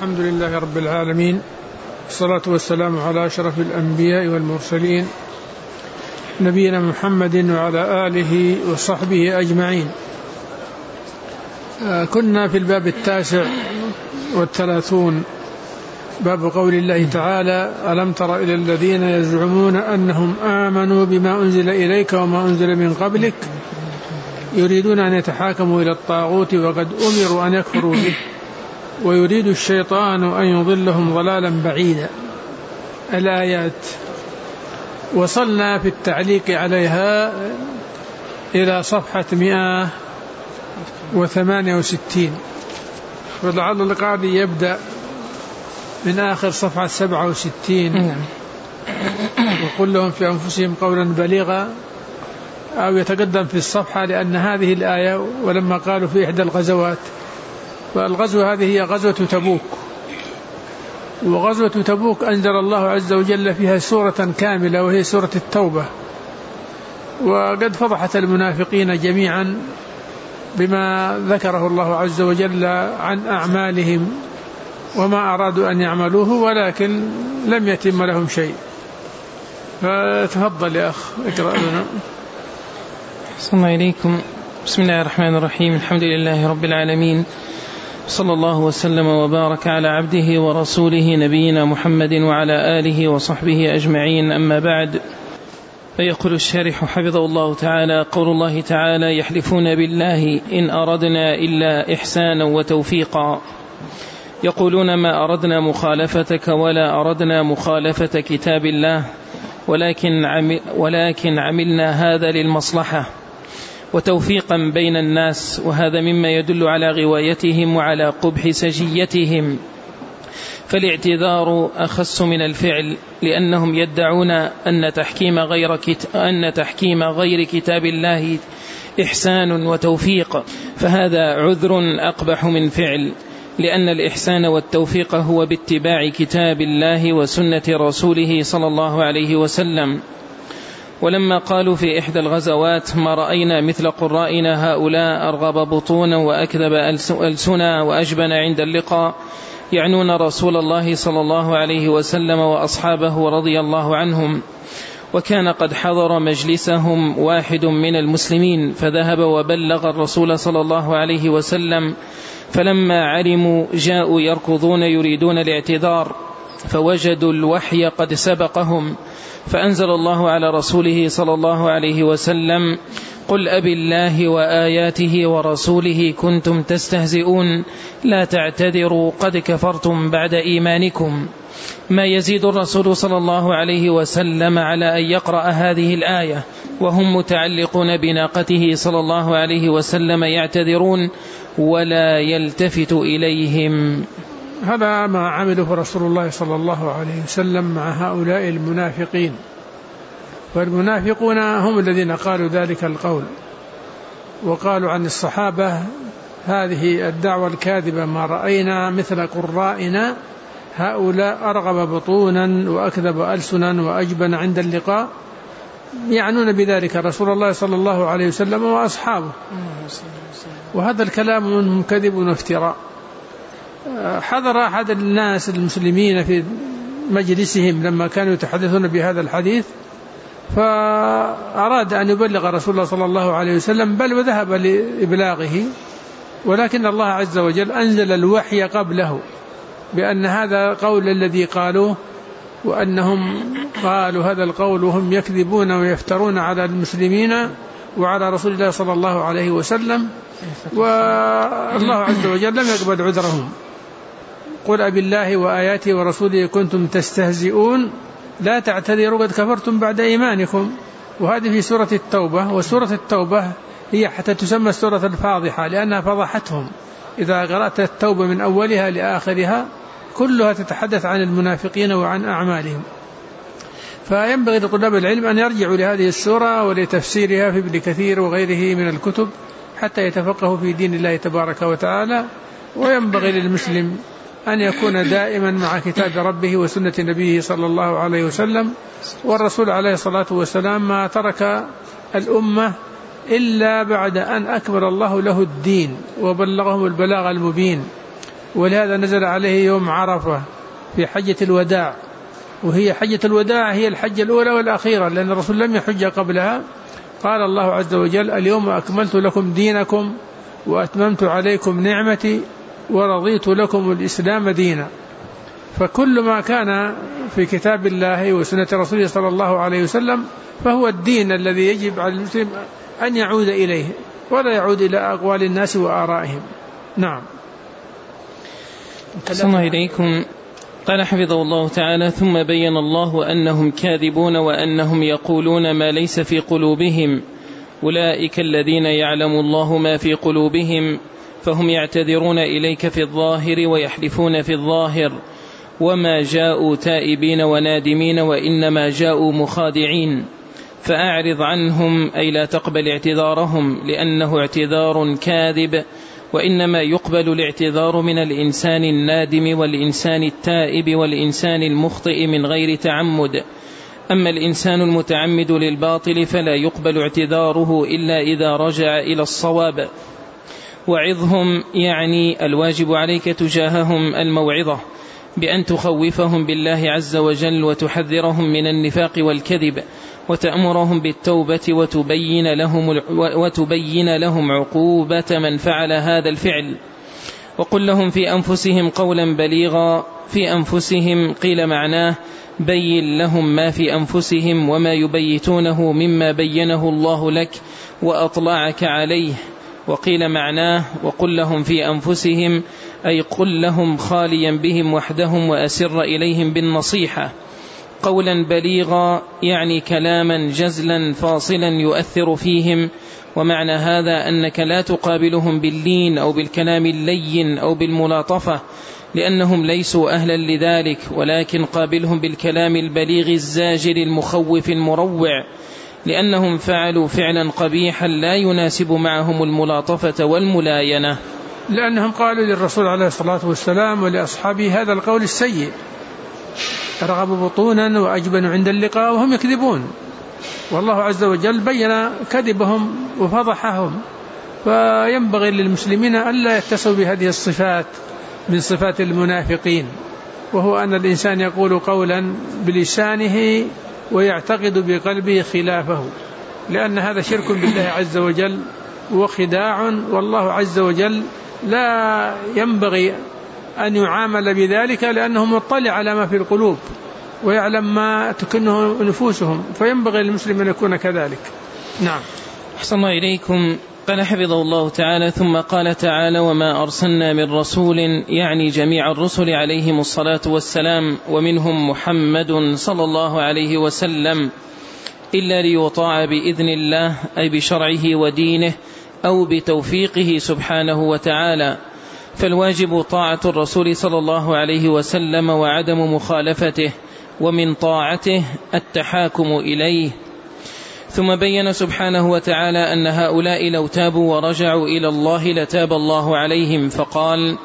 الحمد لله رب العالمين، والصلاة والسلام على أشرف الأنبياء والمرسلين نبينا محمد وعلى آله وصحبه أجمعين. كنا في الباب 39 باب قول الله تعالى: ألم تر إلى الذين يزعمون أنهم آمنوا بما أنزل إليك وما أنزل من قبلك يريدون أن يتحاكموا إلى الطاغوت وقد أمروا أن يكفروا به ويريد الشيطان أن يضلهم ضلالا بعيدا. الآيات. وصلنا في التعليق عليها إلى صفحة 168، ولعل القاضي يبدأ من آخر صفحة 67 وقل لهم في أنفسهم قولا بليغا، أو يتقدم في الصفحة، لأن هذه الآية ولما قالوا في إحدى الغزوات، فالغزوة هذه هي غزوة تبوك، وغزوة تبوك أنزل الله عز وجل فيها سورة كاملة وهي سورة التوبة، وقد فضحت المنافقين جميعا بما ذكره الله عز وجل عن أعمالهم وما أرادوا أن يعملوه ولكن لم يتم لهم شيء. فتفضل يا أخ اقرأ لنا. السلام عليكم. بسم الله الرحمن الرحيم. الحمد لله رب العالمين، صلى الله وسلم وبارك على عبده ورسوله نبينا محمد وعلى آله وصحبه أجمعين. أما بعد، فيقول الشارح حفظه الله تعالى: قول الله تعالى: يحلفون بالله إن أردنا إلا إحسانا وتوفيقا، يقولون ما أردنا مخالفتك ولا أردنا مخالفة كتاب الله ولكن عملنا هذا للمصلحة وتوفيقا بين الناس، وهذا مما يدل على غوايتهم وعلى قبح سجيتهم، فالاعتذار أخص من الفعل، لأنهم يدعون أن تحكيم غير كتاب الله إحسان وتوفيق، فهذا عذر أقبح من فعل، لأن الإحسان والتوفيق هو باتباع كتاب الله وسنة رسوله صلى الله عليه وسلم. ولما قالوا في إحدى الغزوات: ما رأينا مثل قرائنا هؤلاء أرغب بطونا وأكذب ألسنا وأجبن عند اللقاء، يعنون رسول الله صلى الله عليه وسلم وأصحابه رضي الله عنهم. وكان قد حضر مجلسهم واحد من المسلمين فذهب وبلغ الرسول صلى الله عليه وسلم، فلما علموا جاءوا يركضون يريدون الاعتذار، فوجدوا الوحي قد سبقهم، فأنزل الله على رسوله صلى الله عليه وسلم: قل أبي الله وآياته ورسوله كنتم تستهزئون لا تعتذروا قد كفرتم بعد إيمانكم. ما يزيد الرسول صلى الله عليه وسلم على أن يقرأ هذه الآية وهم متعلقون بناقته صلى الله عليه وسلم يعتذرون ولا يلتفت إليهم. هذا ما عمله رسول الله صلى الله عليه وسلم مع هؤلاء المنافقين، والمنافقون هم الذين قالوا ذلك القول، وقالوا عن الصحابة هذه الدعوة الكاذبة: ما رأينا مثل قرائنا هؤلاء أرغب بطونا وأكذب ألسنا وأجبن عند اللقاء، يعنون بذلك رسول الله صلى الله عليه وسلم وأصحابه، وهذا الكلام منهم كذب وافتراء. حضر أحد الناس المسلمين في مجلسهم لما كانوا يتحدثون بهذا الحديث، فأراد أن يبلغ رسول الله صلى الله عليه وسلم، بل وذهب لإبلاغه، ولكن الله عز وجل أنزل الوحي قبله بأن هذا قول الذي قالوه، وأنهم قالوا هذا القول وهم يكذبون ويفترون على المسلمين وعلى رسول الله صلى الله عليه وسلم، والله عز وجل لم يقبل عذرهم. قل أبي الله وآياته ورسوله كنتم تستهزئون لا تعتذروا قد كفرتم بعد إيمانكم. وهذه في سورة التوبة، وسورة التوبة هي حتى تسمى سورة الفاضحة لأنها فضحتهم. إذا قرأت التوبة من أولها لآخرها كلها تتحدث عن المنافقين وعن أعمالهم، فينبغي لطلاب العلم أن يرجعوا لهذه السورة ولتفسيرها في ابن كثير وغيره من الكتب حتى يتفقهوا في دين الله تبارك وتعالى. وينبغي للمسلم أن يكون دائما مع كتاب ربه وسنة نبيه صلى الله عليه وسلم. والرسول عليه الصلاة والسلام ما ترك الأمة إلا بعد أن أكمل الله له الدين وبلغهم البلاغ المبين، ولهذا نزل عليه يوم عرفة في حجة الوداع، وهي حجة الوداع هي الحجة الأولى والأخيرة، لأن الرسول لم يحج قبلها. قال الله عز وجل: اليوم أكملت لكم دينكم وأتممت عليكم نعمتي ورضيت لكم الإسلام دينا. فكل ما كان في كتاب الله وسنة رسوله صلى الله عليه وسلم فهو الدين الذي يجب على المسلم أن يعود إليه ولا يعود إلى أقوال الناس وآرائهم. نعم. صلى الله إليكم. قال حفظه الله تعالى: ثم بين الله أنهم كاذبون وأنهم يقولون ما ليس في قلوبهم، أولئك الذين يعلم الله ما في قلوبهم، فهم يعتذرون إليك في الظاهر ويحلفون في الظاهر، وما جاءوا تائبين ونادمين وإنما جاءوا مخادعين، فأعرض عنهم أي لا تقبل اعتذارهم، لأنه اعتذار كاذب، وإنما يقبل الاعتذار من الإنسان النادم والإنسان التائب والإنسان المخطئ من غير تعمد. أما الإنسان المتعمد للباطل فلا يقبل اعتذاره إلا إذا رجع إلى الصواب. وعظهم يعني الواجب عليك تجاههم الموعظة بأن تخوفهم بالله عز وجل وتحذرهم من النفاق والكذب، وتأمرهم بالتوبة وتبين لهم عقوبة من فعل هذا الفعل. وقل لهم في أنفسهم قولا بليغا. في أنفسهم قيل معناه بين لهم ما في أنفسهم وما يبيتونه مما بينه الله لك وأطلعك عليه. وقيل معناه وقل لهم في أنفسهم أي قل لهم خاليا بهم وحدهم وأسر إليهم بالنصيحة. قولا بليغا يعني كلاما جزلا فاصلا يؤثر فيهم. ومعنى هذا أنك لا تقابلهم باللين أو بالكلام اللين أو بالملاطفة، لأنهم ليسوا أهلا لذلك، ولكن قابلهم بالكلام البليغ الزاجر المخوف المروع، لأنهم فعلوا فعلا قبيحا لا يناسب معهم الملاطفة والملاينة، لأنهم قالوا للرسول عليه الصلاة والسلام ولأصحابه هذا القول السيء: أرغب بطونا وأجبن عند اللقاء، وهم يكذبون. والله عز وجل بين كذبهم وفضحهم. فينبغي للمسلمين ألا يتسوا بهذه الصفات من صفات المنافقين، وهو أن الإنسان يقول قولا بلسانه ويعتقد بقلبه خلافه، لأن هذا شرك بالله عز وجل وخداع، والله عز وجل لا ينبغي أن يعامل بذلك، لأنه مطلع على ما في القلوب ويعلم ما تكنه نفوسهم، فينبغي للمسلم أن يكون كذلك. نعم. أحسن الله إليكم. قال حفظه الله تعالى: ثم قال تعالى: وما أرسلنا من رسول، يعني جميع الرسل عليهم الصلاة والسلام، ومنهم محمد صلى الله عليه وسلم، إلا ليطاع بإذن الله، أي بشرعه ودينه أو بتوفيقه سبحانه وتعالى. فالواجب طاعة الرسول صلى الله عليه وسلم وعدم مخالفته، ومن طاعته التحاكم إليه. ثم بين سبحانه وتعالى أن هؤلاء لو تابوا ورجعوا إلى الله لتاب الله عليهم، فقال: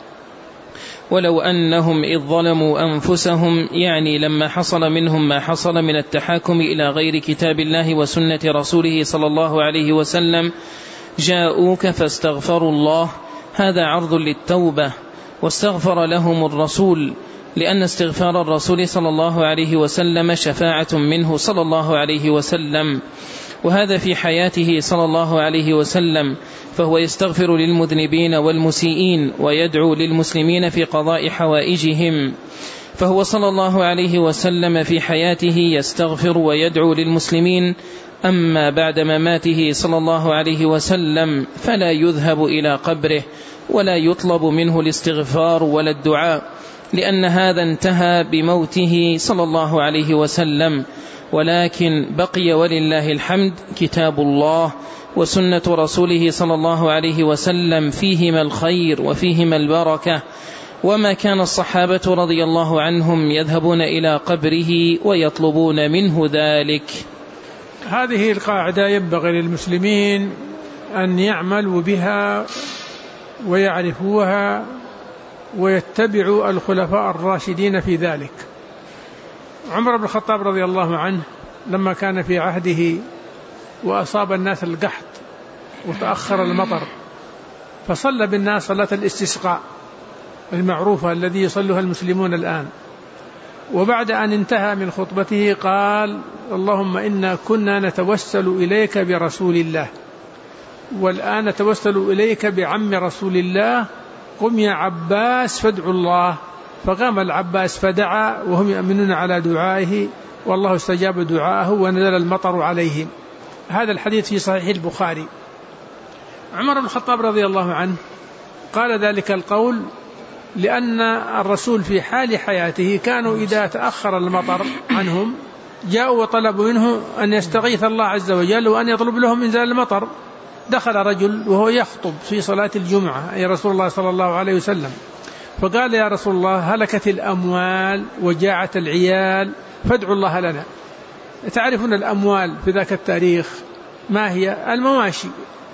ولو أنهم إذ ظلموا أنفسهم، يعني لما حصل منهم ما حصل من التحاكم إلى غير كتاب الله وسنة رسوله صلى الله عليه وسلم، جاءوك فاستغفروا الله. هذا عرض للتوبة، واستغفر لهم الرسول، لأن استغفار الرسول صلى الله عليه وسلم شفاعة منه صلى الله عليه وسلم، وهذا في حياته صلى الله عليه وسلم، فهو يستغفر للمذنبين والمسيئين ويدعو للمسلمين في قضاء حوائجهم. فهو صلى الله عليه وسلم في حياته يستغفر ويدعو للمسلمين. أما بعد مماته صلى الله عليه وسلم فلا يذهب إلى قبره ولا يطلب منه الاستغفار ولا الدعاء، لأن هذا انتهى بموته صلى الله عليه وسلم. ولكن بقي ولله الحمد كتاب الله وسنة رسوله صلى الله عليه وسلم، فيهما الخير وفيهما البركة. وما كان الصحابة رضي الله عنهم يذهبون إلى قبره ويطلبون منه ذلك. هذه القاعدة ينبغي للمسلمين أن يعملوا بها ويعرفوها ويتبعوا الخلفاء الراشدين في ذلك. عمر بن الخطاب رضي الله عنه لما كان في عهده وأصاب الناس القحط وتأخر المطر، فصلى بالناس صلاة الاستسقاء، المعروفة الذي يصلها المسلمون الآن. وبعد أن انتهى من خطبته قال: اللهم إنا كنا نتوسل إليك برسول الله، والآن نتوسل إليك بعم رسول الله، قم يا عباس فادعوا الله. فقام العباس فدعا وهم يؤمنون على دعائه، والله استجاب دعاءه ونزل المطر عليهم. هذا الحديث في صحيح البخاري. عمر بن الخطاب رضي الله عنه قال ذلك القول لأن الرسول في حال حياته كانوا إذا تأخر المطر عنهم جاءوا وطلبوا منه أن يستغيث الله عز وجل وأن يطلب لهم إنزال المطر. دخل رجل وهو يخطب في صلاة الجمعة أي رسول الله صلى الله عليه وسلم، فقال: يا رسول الله، هلكت الأموال وجاعت العيال فادعوا الله لنا. تعرفون الأموال في ذاك التاريخ ما هي؟ المواشي،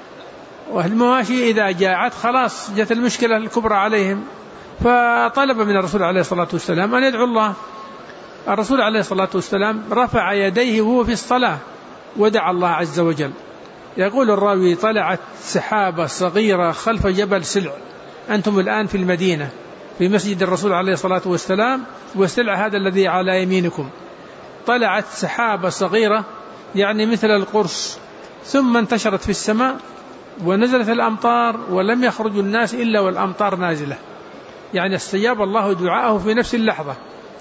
والمواشي إذا جاعت خلاص جت المشكلة الكبرى عليهم، فطلب من الرسول عليه الصلاة والسلام أن يدعو الله. الرسول عليه الصلاة والسلام رفع يديه وهو في الصلاة ودعا الله عز وجل. يقول الراوي: طلعت سحابة صغيرة خلف جبل سلع. أنتم الآن في المدينة في مسجد الرسول عليه الصلاة والسلام، والسلع هذا الذي على يمينكم. طلعت سحابة صغيرة يعني مثل القرص، ثم انتشرت في السماء ونزلت الأمطار، ولم يخرج الناس إلا والأمطار نازلة، يعني استجاب الله دعاءه في نفس اللحظة.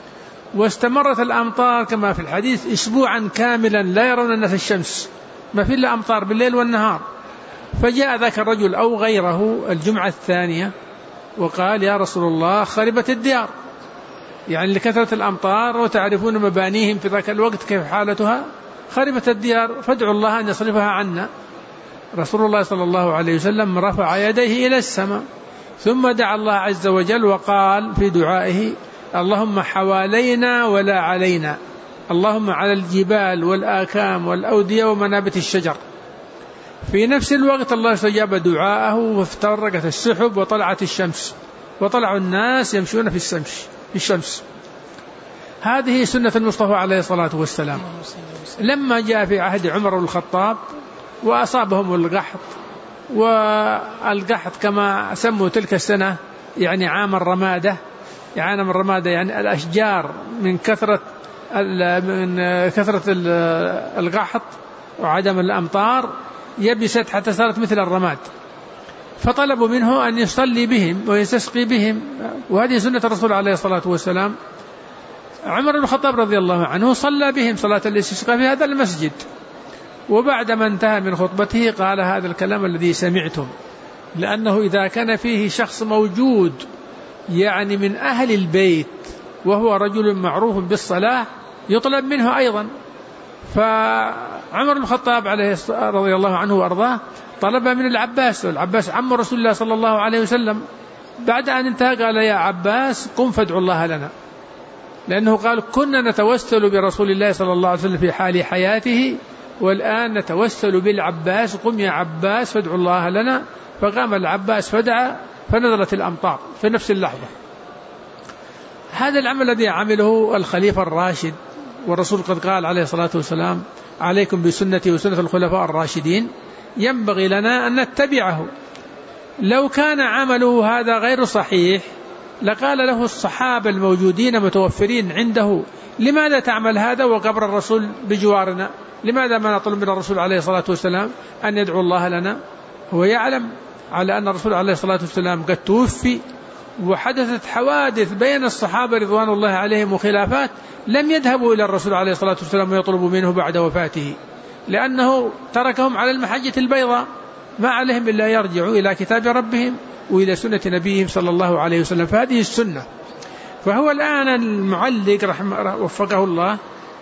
واستمرت الأمطار كما في الحديث أسبوعا كاملا لا يرون الناس الشمس، ما في إلا أمطار بالليل والنهار. فجاء ذاك الرجل أو غيره الجمعة الثانية وقال: يا رسول الله، خربت الديار، يعني لكثرة الأمطار، وتعرفون مبانيهم في ذاك الوقت كيف حالتها، خربت الديار، فادعوا الله أن يصرفها عنا. رسول الله صلى الله عليه وسلم رفع يديه إلى السماء ثم دعا الله عز وجل وقال في دعائه: اللهم حوالينا ولا علينا، اللهم على الجبال والآكام والأودية ومنابت الشجر. في نفس الوقت الله استجاب دعاءه وافترقت السحب وطلعت الشمس، وطلعوا الناس يمشون في الشمس. هذه سنة المصطفى عليه الصلاة والسلام. لما جاء في عهد عمر بن الخطاب وأصابهم القحط، والقحط كما سموا تلك السنة يعني عام الرمادة، يعني الأشجار من كثرة القحط وعدم الأمطار يبست حتى صارت مثل الرماد، فطلبوا منه أن يصلي بهم ويستسقي بهم، وهذه سنة الرسول عليه الصلاة والسلام. عمر بن الخطاب رضي الله عنه صلى بهم صلاة الاستسقاء في هذا المسجد، وبعدما انتهى من خطبته قال: هذا الكلام الذي سمعتم، لأنه إذا كان فيه شخص موجود يعني من أهل البيت وهو رجل معروف بالصلاة يطلب منه أيضا. فعمر بن الخطاب رضي الله عنه وأرضاه طلب من العباس، والعباس عم رسول الله صلى الله عليه وسلم. بعد أن انتهى قال: يا عباس، قم فادعوا الله لنا، لأنه قال: كنا نتوسل برسول الله صلى الله عليه وسلم في حال حياته، والآن نتوسل بالعباس، قم يا عباس فادعوا الله لنا. فقام العباس فدعا فنزلت الأمطار في نفس اللحظة. هذا العمل الذي عمله الخليفة الراشد، والرسول قد قال عليه الصلاة والسلام: عليكم بسنتي وسنة الخلفاء الراشدين، ينبغي لنا أن نتبعه. لو كان عمله هذا غير صحيح لقال له الصحابة الموجودين متوفرين عنده: لماذا تعمل هذا وقبر الرسول بجوارنا؟ لماذا ما نطلب من الرسول عليه الصلاة والسلام أن يدعو الله لنا؟ هو يعلم على أن الرسول عليه الصلاة والسلام قد توفي، وحدثت حوادث بين الصحابة رضوان الله عليهم وخلافات، لم يذهبوا إلى الرسول عليه الصلاة والسلام ويطلبوا منه بعد وفاته، لأنه تركهم على المحجة البيضاء، ما عليهم إلا يرجعوا إلى كتاب ربهم وإلى سنة نبيهم صلى الله عليه وسلم. فهذه السنة. فهو الآن المعلق رحمه وفقه الله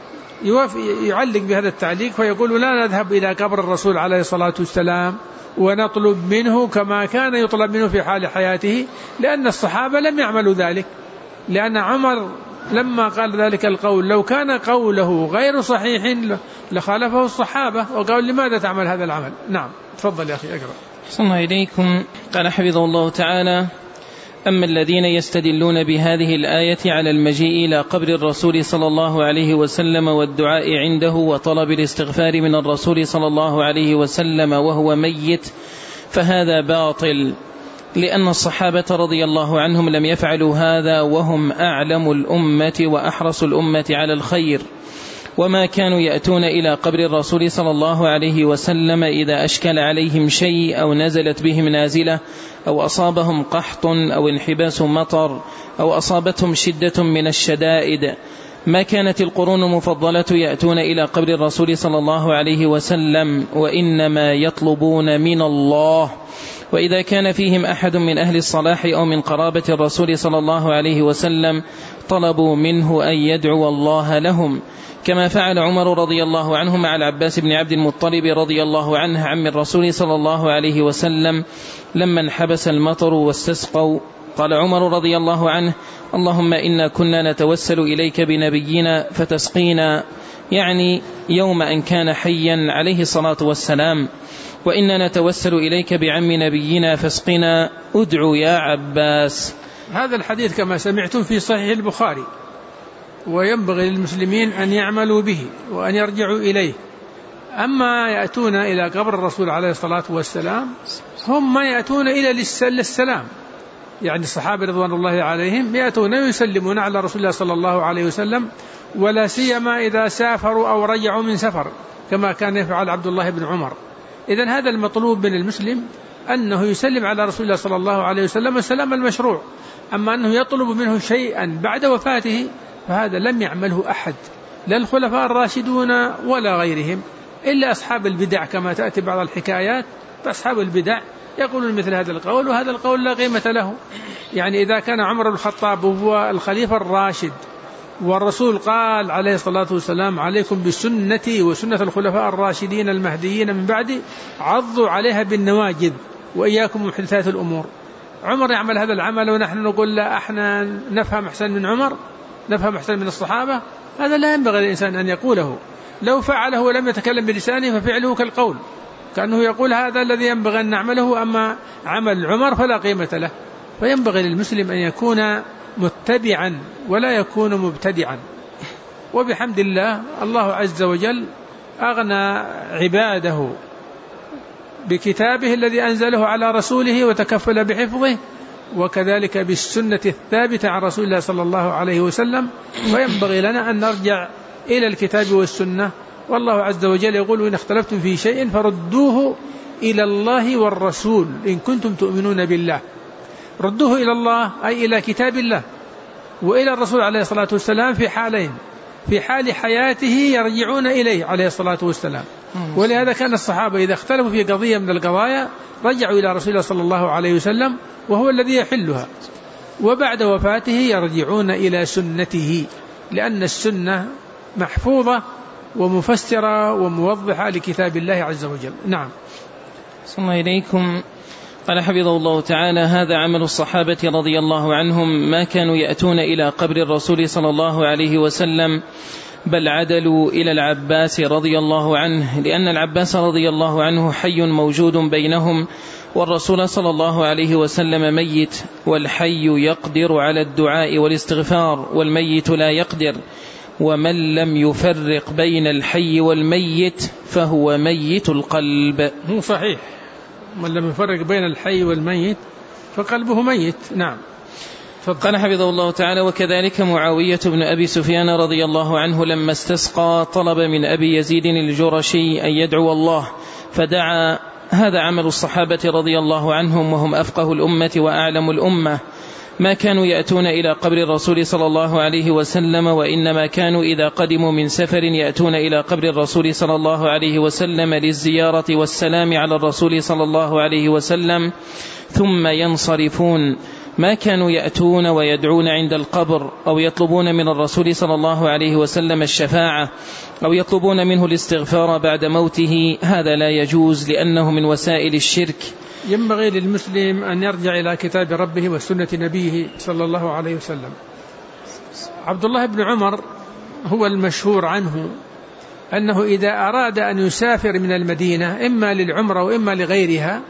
يعلق بهذا التعليق فيقول: لا نذهب إلى قبر الرسول عليه الصلاة والسلام ونطلب منه كما كان يطلب منه في حال حياته، لأن الصحابة لم يعملوا ذلك. لأن عمر لما قال ذلك القول لو كان قوله غير صحيح لخالفه الصحابة وقال: لماذا تعمل هذا العمل؟ نعم، تفضل يا أخي أقرأ. صلى الله إليكم. قال حفظه الله تعالى: أما الذين يستدلون بهذه الآية على المجيء إلى قبر الرسول صلى الله عليه وسلم والدعاء عنده وطلب الاستغفار من الرسول صلى الله عليه وسلم وهو ميت، فهذا باطل، لأن الصحابة رضي الله عنهم لم يفعلوا هذا وهم أعلم الأمة وأحرص الأمة على الخير، وما كانوا يأتون إلى قبر الرسول صلى الله عليه وسلم إذا أشكل عليهم شيء أو نزلت بهم نازلة أو أصابهم قحط أو انحباس مطر أو أصابتهم شدة من الشدائد. ما كانت القرون المفضلة يأتون إلى قبر الرسول صلى الله عليه وسلم، وإنما يطلبون من الله. وإذا كان فيهم أحد من أهل الصلاح أو من قرابة الرسول صلى الله عليه وسلم طلبوا منه أن يدعو الله لهم، كما فعل عمر رضي الله عنه مع العباس بن عبد المطلب رضي الله عنه عم الرسول صلى الله عليه وسلم لما انحبس المطر واستسقوا. قال عمر رضي الله عنه: اللهم إنا كنا نتوسل إليك بنبينا فتسقينا، يعني يوم أن كان حيا عليه الصلاة والسلام، وإنا نتوسل إليك بعم نبينا فاسقنا، ادعو يا عباس. هذا الحديث كما سمعتم في صحيح البخاري، وينبغي للمسلمين أن يعملوا به وأن يرجعوا إليه. أما يأتون إلى قبر الرسول عليه الصلاة والسلام هم ما يأتون إلى للسلام، يعني الصحابة رضوان الله عليهم يأتون يسلمون على رسول الله صلى الله عليه وسلم، ولا سيما إذا سافروا أو رجعوا من سفر كما كان يفعل عبد الله بن عمر. إذن هذا المطلوب من المسلم أنه يسلم على رسول الله صلى الله عليه وسلم السلام المشروع. أما أنه يطلب منه شيئا بعد وفاته فهذا لم يعمله أحد، لا الخلفاء الراشدون ولا غيرهم، إلا أصحاب البدع كما تأتي بعض الحكايات. فأصحاب البدع يقولون مثل هذا القول، وهذا القول لا قيمة له. يعني إذا كان عمر بن الخطاب هو الخليفة الراشد والرسول قال عليه الصلاة والسلام: عليكم بسنتي وسنة الخلفاء الراشدين المهديين من بعدي عضوا عليها بالنواجذ وإياكم محدثات الأمور، عمر يعمل هذا العمل ونحن نقول لا احنا نفهم أحسن من عمر، نفهم أحسن من الصحابة؟ هذا لا ينبغي للإنسان أن يقوله. لو فعله ولم يتكلم بلسانه ففعله كالقول، كأنه يقول هذا الذي ينبغي أن نعمله، أما عمل عمر فلا قيمة له. فينبغي للمسلم أن يكون متبعا ولا يكون مبتدعا. وبحمد الله الله عز وجل أغنى عباده بكتابه الذي أنزله على رسوله وتكفل بحفظه، وكذلك بالسنة الثابتة عن رسول الله صلى الله عليه وسلم. وينبغي لنا أن نرجع إلى الكتاب والسنة. والله عز وجل يقول: وإن اختلفتم في شيء فردوه إلى الله والرسول إن كنتم تؤمنون بالله. ردوه إلى الله أي إلى كتاب الله، وإلى الرسول عليه الصلاة والسلام في حالين: في حال حياته يرجعون إليه عليه الصلاة والسلام، ولهذا كان الصحابة إذا اختلفوا في قضية من القضايا رجعوا إلى رسول الله صلى الله عليه وسلم وهو الذي يحلها، وبعد وفاته يرجعون إلى سنته، لأن السنة محفوظة ومفسرة وموضحة لكتاب الله عز وجل. نعم. ثم إليكم قال حفظه الله تعالى: هذا عمل الصحابة رضي الله عنهم، ما كانوا يأتون إلى قبر الرسول صلى الله عليه وسلم، بل عدلوا إلى العباس رضي الله عنه، لأن العباس رضي الله عنه حي موجود بينهم، والرسول صلى الله عليه وسلم ميت، والحي يقدر على الدعاء والاستغفار والميت لا يقدر، ومن لم يفرق بين الحي والميت فهو ميت القلب. هو صحيح، من لم يفرق بين الحي والميت فقلبه ميت. نعم. قال حفظه الله تعالى: وكذلك معاوية بن أبي سفيان رضي الله عنه لما استسقى طلب من أبي يزيد الجرشي أن يدعو الله فدعا. هذا عمل الصحابة رضي الله عنهم، وهم أفقه الأمة وأعلم الأمة. ما كانوا يأتون إلى قبر الرسول صلى الله عليه وسلم، وإنما كانوا إذا قدموا من سفر يأتون إلى قبر الرسول صلى الله عليه وسلم للزيارة والسلام على الرسول صلى الله عليه وسلم ثم ينصرفون. ما كانوا يأتون ويدعون عند القبر أو يطلبون من الرسول صلى الله عليه وسلم الشفاعة أو يطلبون منه الاستغفار بعد موته، هذا لا يجوز لأنه من وسائل الشرك. ينبغي للمسلم أن يرجع إلى كتاب ربه وسنة نبيه صلى الله عليه وسلم. عبد الله بن عمر هو المشهور عنه أنه إذا أراد أن يسافر من المدينة إما للعمرة وإما لغيرها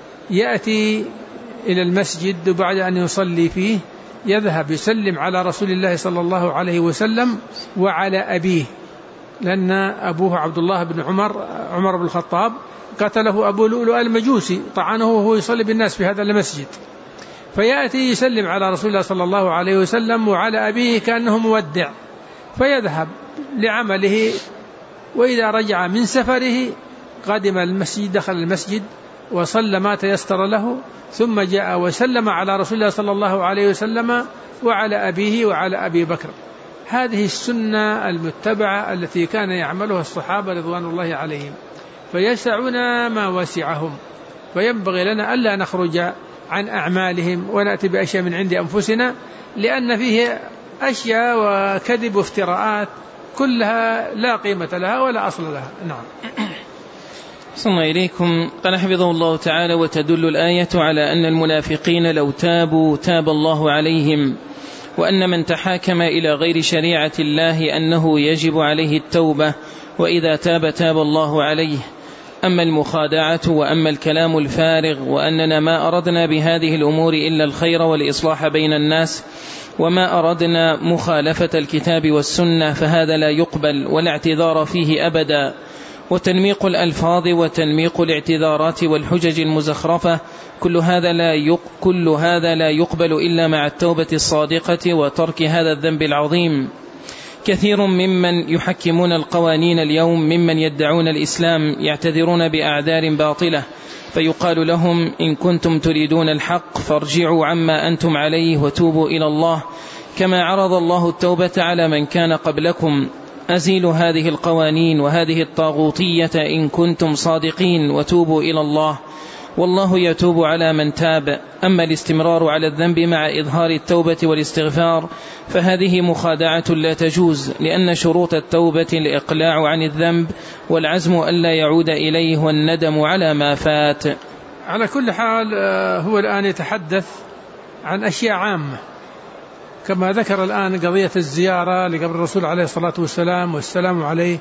يأتي إلى المسجد، وبعد أن يصلي فيه يذهب يسلم على رسول الله صلى الله عليه وسلم وعلى أبيه، لأن أبوه عبد الله بن عمر بن الخطاب قتله أبو لؤلؤ المجوسي، طعنه وهو يصلي بالناس في هذا المسجد، فيأتي يسلم على رسول الله صلى الله عليه وسلم وعلى أبيه كأنه مودع، فيذهب لعمله، وإذا رجع من سفره قدم المسجد، دخل المسجد وصلى ما تيسر له، ثم جاء وسلم على رسول الله صلى الله عليه وسلم وعلى أبيه وعلى أبي بكر. هذه السنة المتبعة التي كان يعملها الصحابة رضوان الله عليهم، فيسعنا ما وسعهم، فينبغي لنا ألا نخرج عن أعمالهم ونأتي بأشياء من عند أنفسنا، لأن فيه أشياء وكذب وافتراءات كلها لا قيمة لها ولا أصل لها. نعم. صلى إليكم. قال حفظه الله تعالى: وتدل الآية على أن المنافقين لو تابوا تاب الله عليهم، وأن من تحاكم إلى غير شريعة الله أنه يجب عليه التوبة، وإذا تاب تاب الله عليه. أما المخادعة وأما الكلام الفارغ، وأننا ما أردنا بهذه الأمور إلا الخير والإصلاح بين الناس، وما أردنا مخالفة الكتاب والسنة، فهذا لا يقبل ولا اعتذار فيه أبدا. وتنميق الألفاظ وتنميق الاعتذارات والحجج المزخرفة كل هذا لا يقبل إلا مع التوبة الصادقة وترك هذا الذنب العظيم. كثير ممن يحكمون القوانين اليوم ممن يدعون الإسلام يعتذرون بأعذار باطلة، فيقال لهم: إن كنتم تريدون الحق فارجعوا عما أنتم عليه وتوبوا إلى الله، كما عرض الله التوبة على من كان قبلكم. أزيلوا هذه القوانين وهذه الطاغوتية إن كنتم صادقين وتوبوا إلى الله، والله يتوب على من تاب. أما الاستمرار على الذنب مع إظهار التوبة والاستغفار فهذه مخادعة لا تجوز، لأن شروط التوبة الإقلاع عن الذنب والعزم ألا يعود إليه والندم على ما فات. على كل حال هو الآن يتحدث عن أشياء عامة، كما ذكر الآن قضية الزيارة لقبر الرسول عليه الصلاة والسلام والسلام عليه،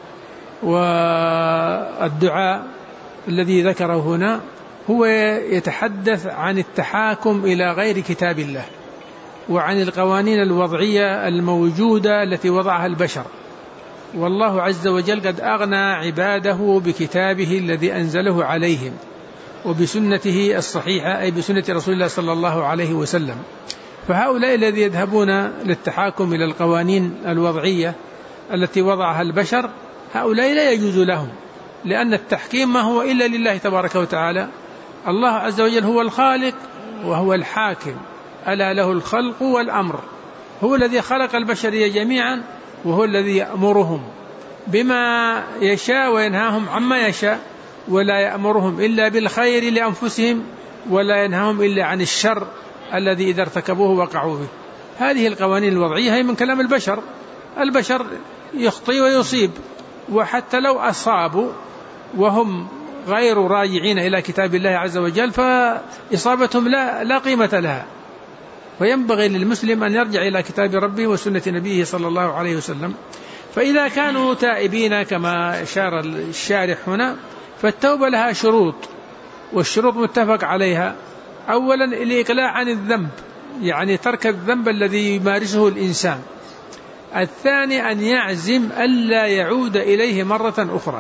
والدعاء الذي ذكره هنا هو يتحدث عن التحاكم إلى غير كتاب الله، وعن القوانين الوضعية الموجودة التي وضعها البشر. والله عز وجل قد أغنى عباده بكتابه الذي أنزله عليهم وبسنته الصحيحة، أي بسنة رسول الله صلى الله عليه وسلم. فهؤلاء الذين يذهبون للتحاكم إلى القوانين الوضعية التي وضعها البشر، هؤلاء لا يجوز لهم، لأن التحكيم ما هو إلا لله تبارك وتعالى. الله عز وجل هو الخالق وهو الحاكم، ألا له الخلق والأمر. هو الذي خلق البشرية جميعا، وهو الذي يأمرهم بما يشاء وينهاهم عما يشاء، ولا يأمرهم إلا بالخير لأنفسهم، ولا ينهاهم إلا عن الشر الذي إذا ارتكبوه وقعوا به. هذه القوانين الوضعية هي من كلام البشر. البشر يخطئ ويصيب، وحتى لو أصابوا وهم غير راجعين إلى كتاب الله عز وجل فإصابتهم لا قيمة لها. وينبغي للمسلم أن يرجع إلى كتاب ربه وسنة نبيه صلى الله عليه وسلم. فإذا كانوا تائبين كما أشار الشارح هنا، فالتوبة لها شروط، والشروط متفق عليها. أولا الإقلاع عن الذنب، يعني ترك الذنب الذي يمارسه الإنسان. الثاني أن يعزم ألا يعود إليه مرة أخرى،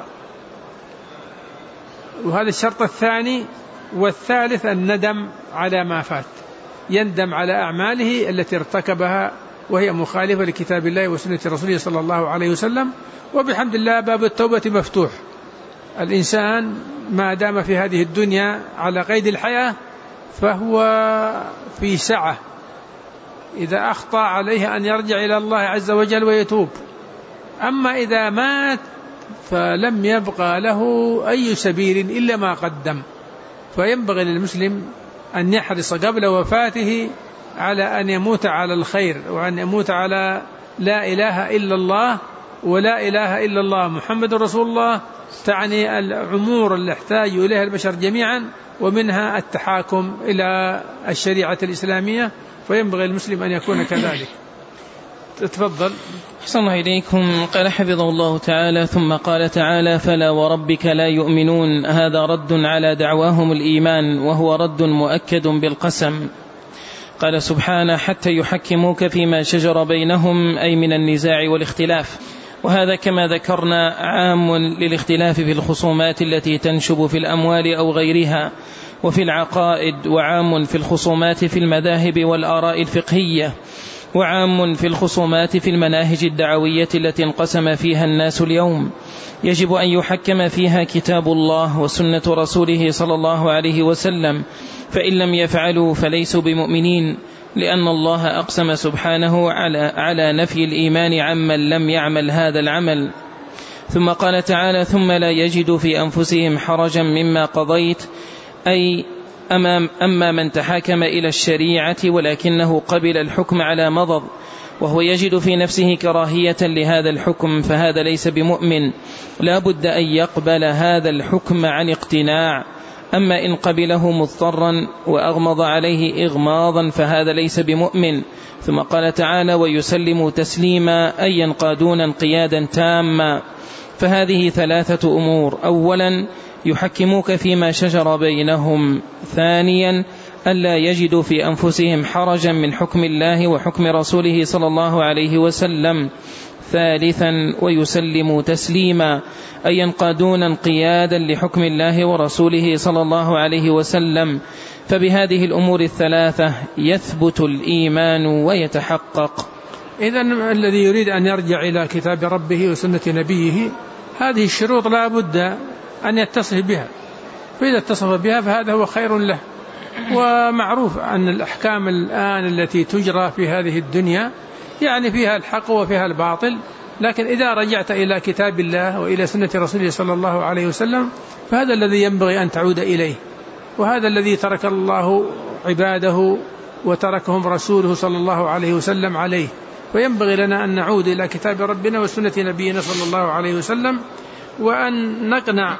وهذا الشرط الثاني. والثالث الندم على ما فات، يندم على أعماله التي ارتكبها وهي مخالفة لكتاب الله وسنة رسوله صلى الله عليه وسلم. وبحمد الله باب التوبة مفتوح. الإنسان ما دام في هذه الدنيا على قيد الحياة فهو في سعة، إذا أخطأ عليه أن يرجع إلى الله عز وجل ويتوب. أما إذا مات فلم يبقى له أي سبيل إلا ما قدم. فينبغي للمسلم أن يحرص قبل وفاته على أن يموت على الخير، وأن يموت على لا إله إلا الله، ولا إله إلا الله محمد رسول الله، تعني الأمور اللي يحتاج إليها البشر جميعا، ومنها التحاكم إلى الشريعة الإسلامية. فينبغي المسلم أن يكون كذلك. تفضل. أحسن الله إليكم. قال حفظه الله تعالى: ثم قال تعالى: فلا وربك لا يؤمنون. هذا رد على دعواهم الإيمان، وهو رد مؤكد بالقسم. قال سبحانه: حتى يحكموك فيما شجر بينهم، أي من النزاع والاختلاف. وهذا كما ذكرنا عام للاختلاف في الخصومات التي تنشب في الأموال أو غيرها وفي العقائد، وعام في الخصومات في المذاهب والآراء الفقهية، وعام في الخصومات في المناهج الدعوية التي انقسم فيها الناس اليوم. يجب أن يحكم فيها كتاب الله وسنة رسوله صلى الله عليه وسلم، فإن لم يفعلوا فليسوا بمؤمنين، لأن الله أقسم سبحانه على نفي الإيمان عمن لم يعمل هذا العمل. ثم قال تعالى: ثم لا يجد في أنفسهم حرجا مما قضيت، أي أما من تحاكم إلى الشريعة ولكنه قبل الحكم على مضض وهو يجد في نفسه كراهية لهذا الحكم فهذا ليس بمؤمن، لا بد أن يقبل هذا الحكم عن اقتناع. أما إن قبله مضطرا وأغمض عليه إغماضا فهذا ليس بمؤمن. ثم قال تعالى: ويسلم تسليما، أي ينقادون انقيادا تاما. فهذه ثلاثة أمور: أولا يحكموك فيما شجر بينهم، ثانيا ألا يجدوا في أنفسهم حرجا من حكم الله وحكم رسوله صلى الله عليه وسلم، ثالثا ويسلموا تسليما، أي ينقادون انقيادا لحكم الله ورسوله صلى الله عليه وسلم. فبهذه الأمور الثلاثة يثبت الإيمان ويتحقق. إذن الذي يريد أن يرجع إلى كتاب ربه وسنة نبيه هذه الشروط لا بد أن يتصف بها، فإذا اتصف بها فهذا هو خير له. ومعروف أن الأحكام الآن التي تجرى في هذه الدنيا يعني فيها الحق وفيها الباطل، لكن إذا رجعت إلى كتاب الله وإلى سنة رسوله صلى الله عليه وسلم فهذا الذي ينبغي أن تعود إليه، وهذا الذي ترك الله عباده وتركهم رسوله صلى الله عليه وسلم عليه. وينبغي لنا أن نعود إلى كتاب ربنا وسنة نبينا صلى الله عليه وسلم، وأن نقنع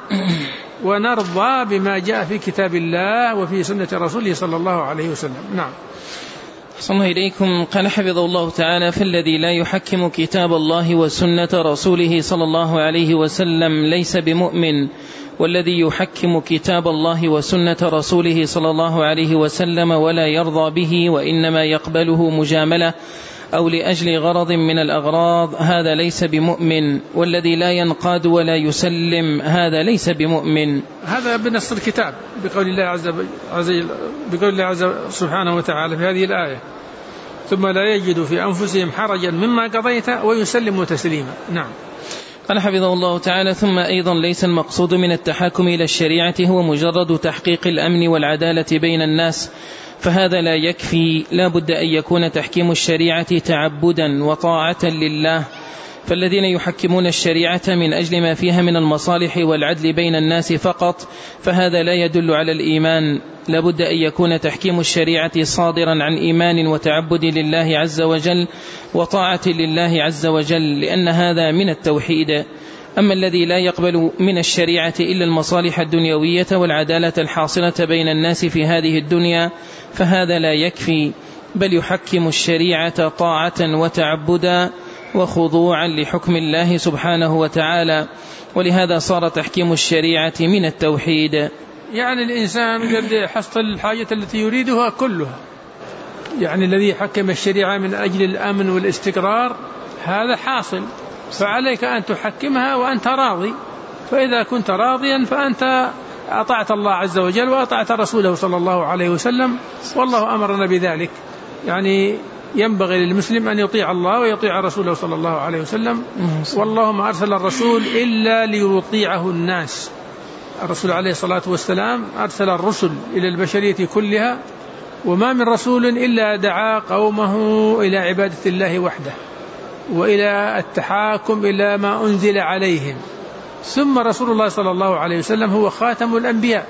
ونرضى بما جاء في كتاب الله وفي سنة رسوله صلى الله عليه وسلم. نعم. صلى الله إليكم. قال حفظه الله تعالى: فالذي لا يحكم كتاب الله وسنة رسوله صلى الله عليه وسلم ليس بمؤمن، والذي يحكم كتاب الله وسنة رسوله صلى الله عليه وسلم ولا يرضى به وإنما يقبله مجاملة أو لأجل غرض من الأغراض هذا ليس بمؤمن، والذي لا ينقاد ولا يسلم هذا ليس بمؤمن. هذا بنص الكتاب بقول الله عز سبحانه وتعالى في هذه الآية: ثم لا يجد في أنفسهم حرجا مما قضيت ويسلموا تسليما. نعم. قال حفظه الله تعالى: ثم أيضا ليس المقصود من التحاكم إلى الشريعة هو مجرد تحقيق الأمن والعدالة بين الناس، فهذا لا يكفي، لا بد أن يكون تحكيم الشريعة تعبدا وطاعة لله. فالذين يحكمون الشريعة من أجل ما فيها من المصالح والعدل بين الناس فقط فهذا لا يدل على الإيمان. لا بد أن يكون تحكيم الشريعة صادرا عن إيمان وتعبد لله عز وجل وطاعة لله عز وجل، لأن هذا من التوحيد. أما الذي لا يقبل من الشريعة إلا المصالح الدنيوية والعدالة الحاصلة بين الناس في هذه الدنيا فهذا لا يكفي، بل يحكم الشريعة طاعة وتعبدا وخضوعا لحكم الله سبحانه وتعالى. ولهذا صار تحكيم الشريعة من التوحيد. يعني الإنسان قد يحصل الحاجة التي يريدها كلها، يعني الذي يحكم الشريعة من أجل الأمن والاستقرار هذا حاصل، فعليك أن تحكمها وأنت راضي. فإذا كنت راضيا فأنت أطعت الله عز وجل وأطعت رسوله صلى الله عليه وسلم، والله أمرنا بذلك. يعني ينبغي للمسلم أن يطيع الله ويطيع رسوله صلى الله عليه وسلم، والله ما أرسل الرسول إلا ليطيعه الناس. الرسول عليه الصلاة والسلام أرسل الرسل إلى البشرية كلها، وما من رسول إلا دعا قومه إلى عبادة الله وحده وإلى التحاكم إلى ما أنزل عليهم. ثم رسول الله صلى الله عليه وسلم هو خاتم الأنبياء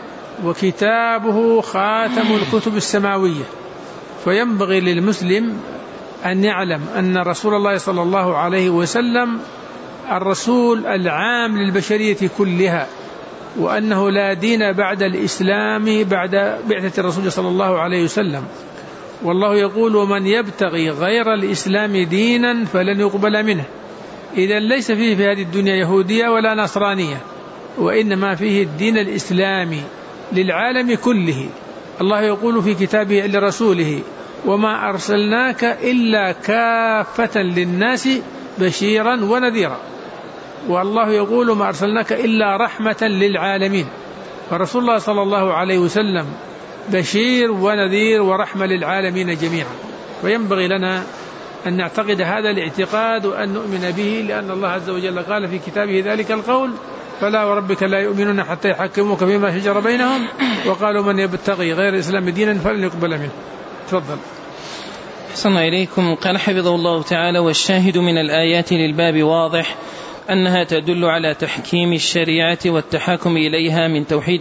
وكتابه خاتم الكتب السماوية، فينبغي للمسلم أن يعلم أن رسول الله صلى الله عليه وسلم الرسول العام للبشرية كلها، وأنه لا دين بعد الإسلام بعد بعثة الرسول صلى الله عليه وسلم. والله يقول: ومن يبتغي غير الإسلام دينا فلن يقبل منه. إذا ليس فيه في هذه الدنيا يهودية ولا نصرانية، وإنما فيه الدين الإسلامي للعالم كله. الله يقول في كتابه لرسوله: وما أرسلناك إلا كافة للناس بشيرا ونذيرا، والله يقول ما أرسلناك إلا رحمة للعالمين، فرسول الله صلى الله عليه وسلم بشير ونذير ورحمة للعالمين جميعا. وينبغي لنا أن نعتقد هذا الاعتقاد وأن نؤمن به، لأن الله عز وجل قال في كتابه ذلك القول: فلا وربك لا يؤمنون حتى يحكموك فيما شجر بينهم وقالوا من يبتغي غير الإسلام دينا فلن يقبل منه. تفضل. أحسن إليكم. قال حفظه الله تعالى: والشاهد من الآيات للباب واضح أنها تدل على تحكيم الشريعة والتحاكم إليها من توحيد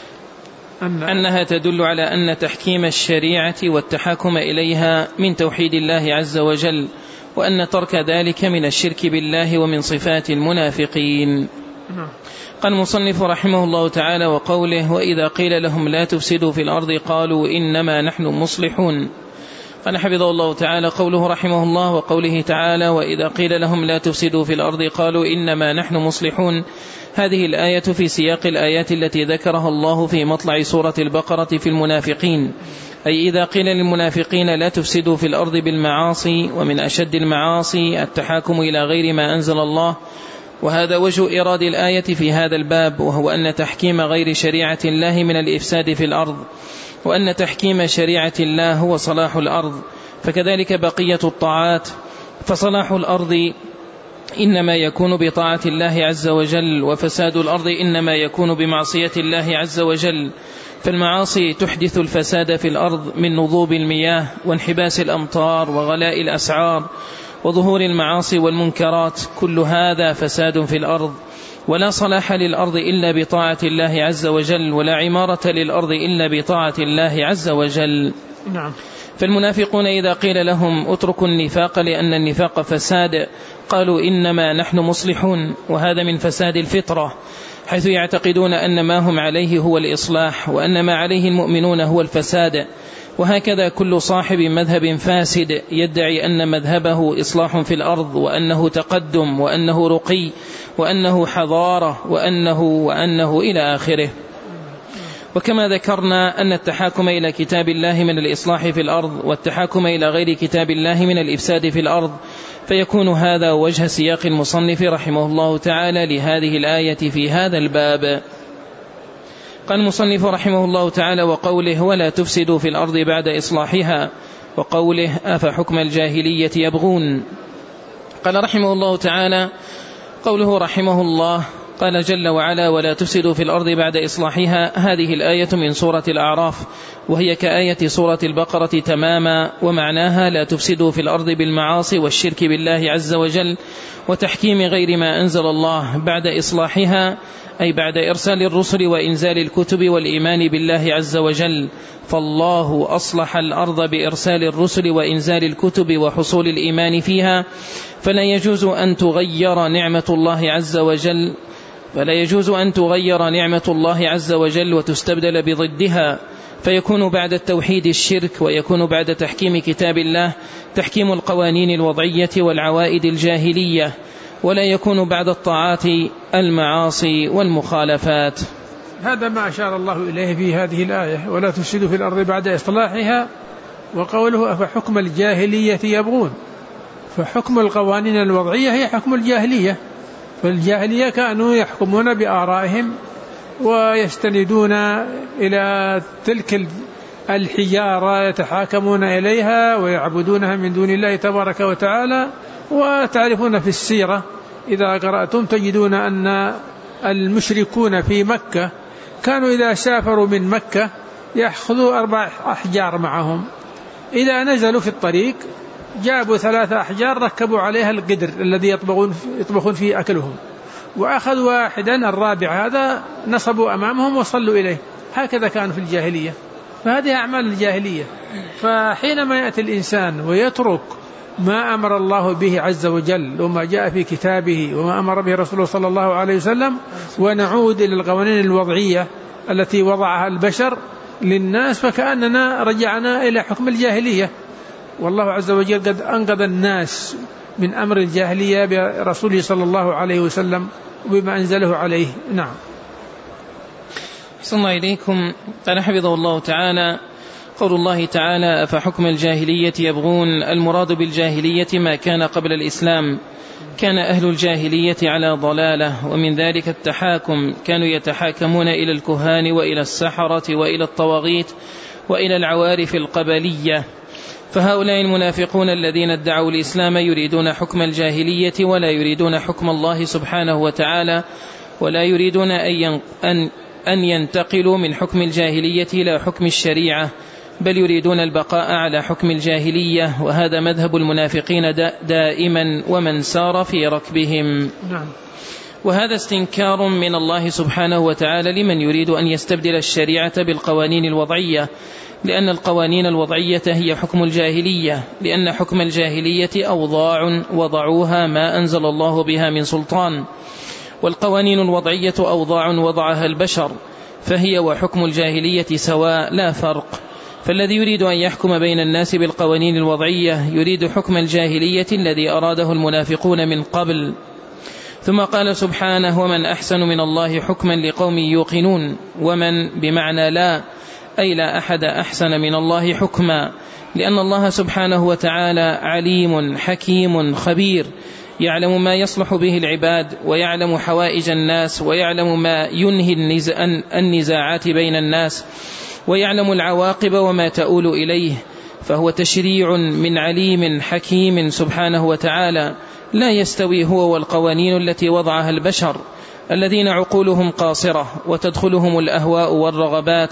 أنها تدل على أن تحكيم الشريعة والتحاكم إليها من توحيد الله عز وجل، وأن ترك ذلك من الشرك بالله ومن صفات المنافقين. قال المصنف رحمه الله تعالى: وقوله: وإذا قيل لهم لا تفسدوا في الأرض قالوا إنما نحن مصلحون. قال حفظه الله تعالى: قوله رحمه الله وقوله تعالى: وإذا قيل لهم لا تفسدوا في الأرض قالوا إنما نحن مصلحون، هذه الآية في سياق الآيات التي ذكرها الله في مطلع سورة البقرة في المنافقين، أي إذا قيل للمنافقين لا تفسدوا في الأرض بالمعاصي، ومن أشد المعاصي التحاكم إلى غير ما أنزل الله. وهذا وجه إيراد الآية في هذا الباب، وهو أن تحكيم غير شريعة الله من الإفساد في الأرض، وأن تحكيم شريعة الله هو صلاح الأرض. فكذلك بقية الطاعات، فصلاح الأرض إنما يكون بطاعة الله عز وجل، وفساد الأرض إنما يكون بمعصية الله عز وجل. فالمعاصي تحدث الفساد في الأرض من نضوب المياه وانحباس الأمطار وغلاء الأسعار وظهور المعاصي والمنكرات، كل هذا فساد في الأرض. ولا صلاح للأرض إلا بطاعة الله عز وجل، ولا عمارة للأرض إلا بطاعة الله عز وجل. نعم. فالمنافقون إذا قيل لهم اتركوا النفاق لأن النفاق فساد قالوا إنما نحن مصلحون، وهذا من فساد الفطرة، حيث يعتقدون أن ما هم عليه هو الإصلاح، وأن ما عليه المؤمنون هو الفساد. وهكذا كل صاحب مذهب فاسد يدعي أن مذهبه إصلاح في الأرض، وأنه تقدم، وأنه رقي، وأنه حضارة، وأنه إلى آخره. وكما ذكرنا أن التحاكم إلى كتاب الله من الإصلاح في الأرض، والتحاكم إلى غير كتاب الله من الإفساد في الأرض، فيكون هذا وجه سياق المصنف رحمه الله تعالى لهذه الآية في هذا الباب. قال المصنف رحمه الله تعالى: وقوله: ولا تفسدوا في الأرض بعد إصلاحها، وقوله: أفحكم الجاهلية يبغون. قال رحمه الله تعالى: قوله رحمه الله قال جل وعلا: ولا تفسدوا في الأرض بعد إصلاحها، هذه الآية من سورة الأعراف، وهي كآية سورة البقرة تماما، ومعناها لا تفسدوا في الأرض بالمعاصي والشرك بالله عز وجل وتحكيم غير ما أنزل الله بعد إصلاحها، أي بعد إرسال الرسل وإنزال الكتب والإيمان بالله عز وجل. فالله أصلح الأرض بإرسال الرسل وإنزال الكتب وحصول الإيمان فيها، فلا يجوز أن تغير نعمة الله عز وجل وتستبدل بضدها، فيكون بعد التوحيد الشرك، ويكون بعد تحكيم كتاب الله تحكيم القوانين الوضعية والعوائد الجاهلية، ولا يكون بعد الطاعات المعاصي والمخالفات. هذا ما أشار الله إليه في هذه الآية: ولا تفسدوا في الأرض بعد إصلاحها. وقوله: أفحكم الجاهلية يبغون، فحكم القوانين الوضعية هي حكم الجاهلية، فالجاهلية كانوا يحكمون بآرائهم ويستندون إلى تلك الحجارة، يتحاكمون إليها ويعبدونها من دون الله تبارك وتعالى. وتعرفون في السيرة إذا قرأتم تجدون أن المشركون في مكة كانوا إذا سافروا من مكة يأخذوا 4 أحجار معهم، إذا نزلوا في الطريق جابوا 3 أحجار ركبوا عليها القدر الذي يطبخون فيه أكلهم، وأخذوا واحدا الرابع هذا نصبوا أمامهم وصلوا إليه. هكذا كانوا في الجاهلية، فهذه أعمال الجاهلية. فحينما يأتي الإنسان ويترك ما أمر الله به عز وجل وما جاء في كتابه وما أمر به رسوله صلى الله عليه وسلم، ونعود إلى القوانين الوضعية التي وضعها البشر للناس، فكأننا رجعنا إلى حكم الجاهلية. والله عز وجل قد أنقذ الناس من أمر الجاهلية برسوله صلى الله عليه وسلم وبما أنزله عليه. نعم. أحسن الله إليكم. قال حفظه الله تعالى: قول الله تعالى: أفحكم الجاهلية يبغون. المراد بالجاهلية ما كان قبل الإسلام، كان أهل الجاهلية على ضلالة، ومن ذلك التحاكم، كانوا يتحاكمون إلى الكهان وإلى السحرة وإلى الطواغيت وإلى العوارف القبلية. فهؤلاء المنافقون الذين ادعوا الإسلام يريدون حكم الجاهلية ولا يريدون حكم الله سبحانه وتعالى، ولا يريدون أن ينتقلوا من حكم الجاهلية إلى حكم الشريعة، بل يريدون البقاء على حكم الجاهلية، وهذا مذهب المنافقين دائما ومن سار في ركبهم. وهذا استنكار من الله سبحانه وتعالى لمن يريد أن يستبدل الشريعة بالقوانين الوضعية، لأن القوانين الوضعية هي حكم الجاهلية، لأن حكم الجاهلية أوضاع وضعوها ما أنزل الله بها من سلطان، والقوانين الوضعية أوضاع وضعها البشر، فهي وحكم الجاهلية سواء لا فرق. فالذي يريد أن يحكم بين الناس بالقوانين الوضعية يريد حكم الجاهلية الذي أراده المنافقون من قبل. ثم قال سبحانه: ومن أحسن من الله حكما لقوم يوقنون. ومن بمعنى لا، أي لا أحد أحسن من الله حكما، لأن الله سبحانه وتعالى عليم حكيم خبير، يعلم ما يصلح به العباد، ويعلم حوائج الناس، ويعلم ما ينهي النزاعات بين الناس، ويعلم العواقب وما تؤول إليه، فهو تشريع من عليم حكيم سبحانه وتعالى. لا يستوي هو والقوانين التي وضعها البشر الذين عقولهم قاصرة وتدخلهم الأهواء والرغبات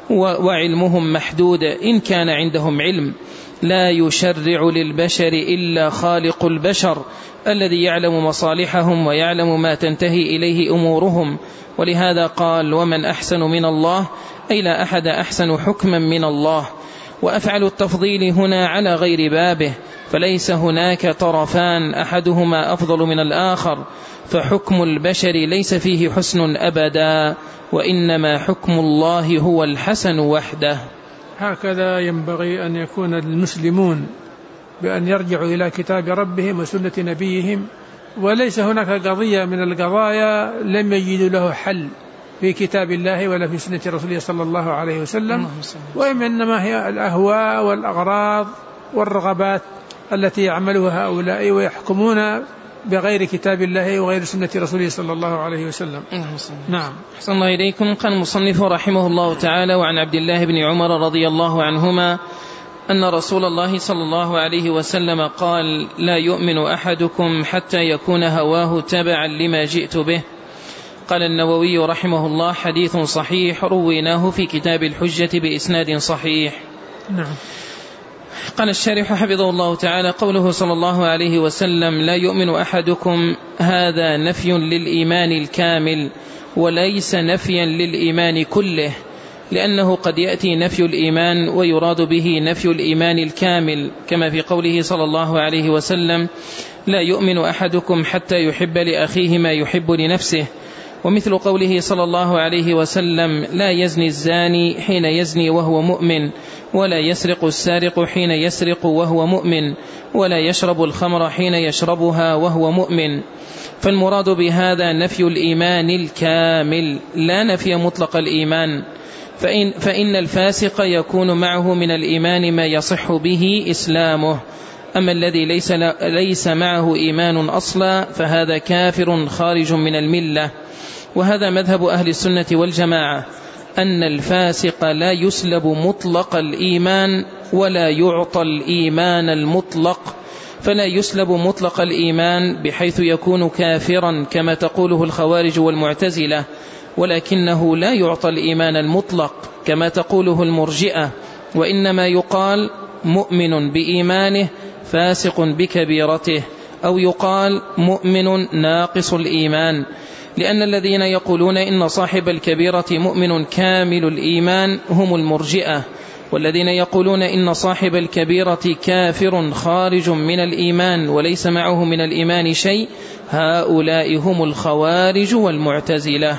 وعلمهم محدود إن كان عندهم علم. لا يشرع للبشر إلا خالق البشر الذي يعلم مصالحهم ويعلم ما تنتهي إليه أمورهم. ولهذا قال: ومن أحسن من الله، أي لا أحد أحسن حكما من الله. وأفعل التفضيل هنا على غير بابه، فليس هناك طرفان أحدهما أفضل من الآخر، فحكم البشر ليس فيه حسن أبدا، وإنما حكم الله هو الحسن وحده. هكذا ينبغي أن يكون المسلمون، بأن يرجعوا إلى كتاب ربهم وسنة نبيهم، وليس هناك قضية من القضايا لم يجدوا له حل في كتاب الله ولا في سنة رسوله صلى الله عليه وسلم، وإنما هي الأهواء والأغراض والرغبات التي يعملها هؤلاء، ويحكمون بغير كتاب الله وغير سنة رسوله صلى الله عليه وسلم. نعم. أحسن الله إليكم. قال المصنف رحمه الله تعالى: وعن عبد الله بن عمر رضي الله عنهما أن رسول الله صلى الله عليه وسلم قال: لا يؤمن أحدكم حتى يكون هواه تبعا لما جئت به. قال النووي رحمه الله: حديث صحيح، رويناه في كتاب الحجة بإسناد صحيح. نعم. قال الشارح حفظه الله تعالى: قوله صلى الله عليه وسلم: لا يؤمن أحدكم، هذا نفي للإيمان الكامل وليس نفيا للإيمان كله، لأنه قد يأتي نفي الإيمان ويراد به نفي الإيمان الكامل، كما في قوله صلى الله عليه وسلم: لا يؤمن أحدكم حتى يحب لأخيه ما يحب لنفسه. ومثل قوله صلى الله عليه وسلم: لا يزني الزاني حين يزني وهو مؤمن، ولا يسرق السارق حين يسرق وهو مؤمن، ولا يشرب الخمر حين يشربها وهو مؤمن. فالمراد بهذا نفي الإيمان الكامل لا نفي مطلق الإيمان، فإن الفاسق يكون معه من الإيمان ما يصح به إسلامه، أما الذي ليس معه إيمان أصلا فهذا كافر خارج من الملة. وهذا مذهب أهل السنة والجماعة، أن الفاسق لا يسلب مطلق الإيمان ولا يعطى الإيمان المطلق، فلا يسلب مطلق الإيمان بحيث يكون كافرا كما تقوله الخوارج والمعتزلة، ولكنه لا يعطى الإيمان المطلق كما تقوله المرجئة، وإنما يقال مؤمن بإيمانه فاسق بكبيرته، أو يقال مؤمن ناقص الإيمان، لأن الذين يقولون إن صاحب الكبيرة مؤمن كامل الإيمان هم المرجئة، والذين يقولون إن صاحب الكبيرة كافر خارج من الإيمان وليس معه من الإيمان شيء، هؤلاء هم الخوارج والمعتزلة.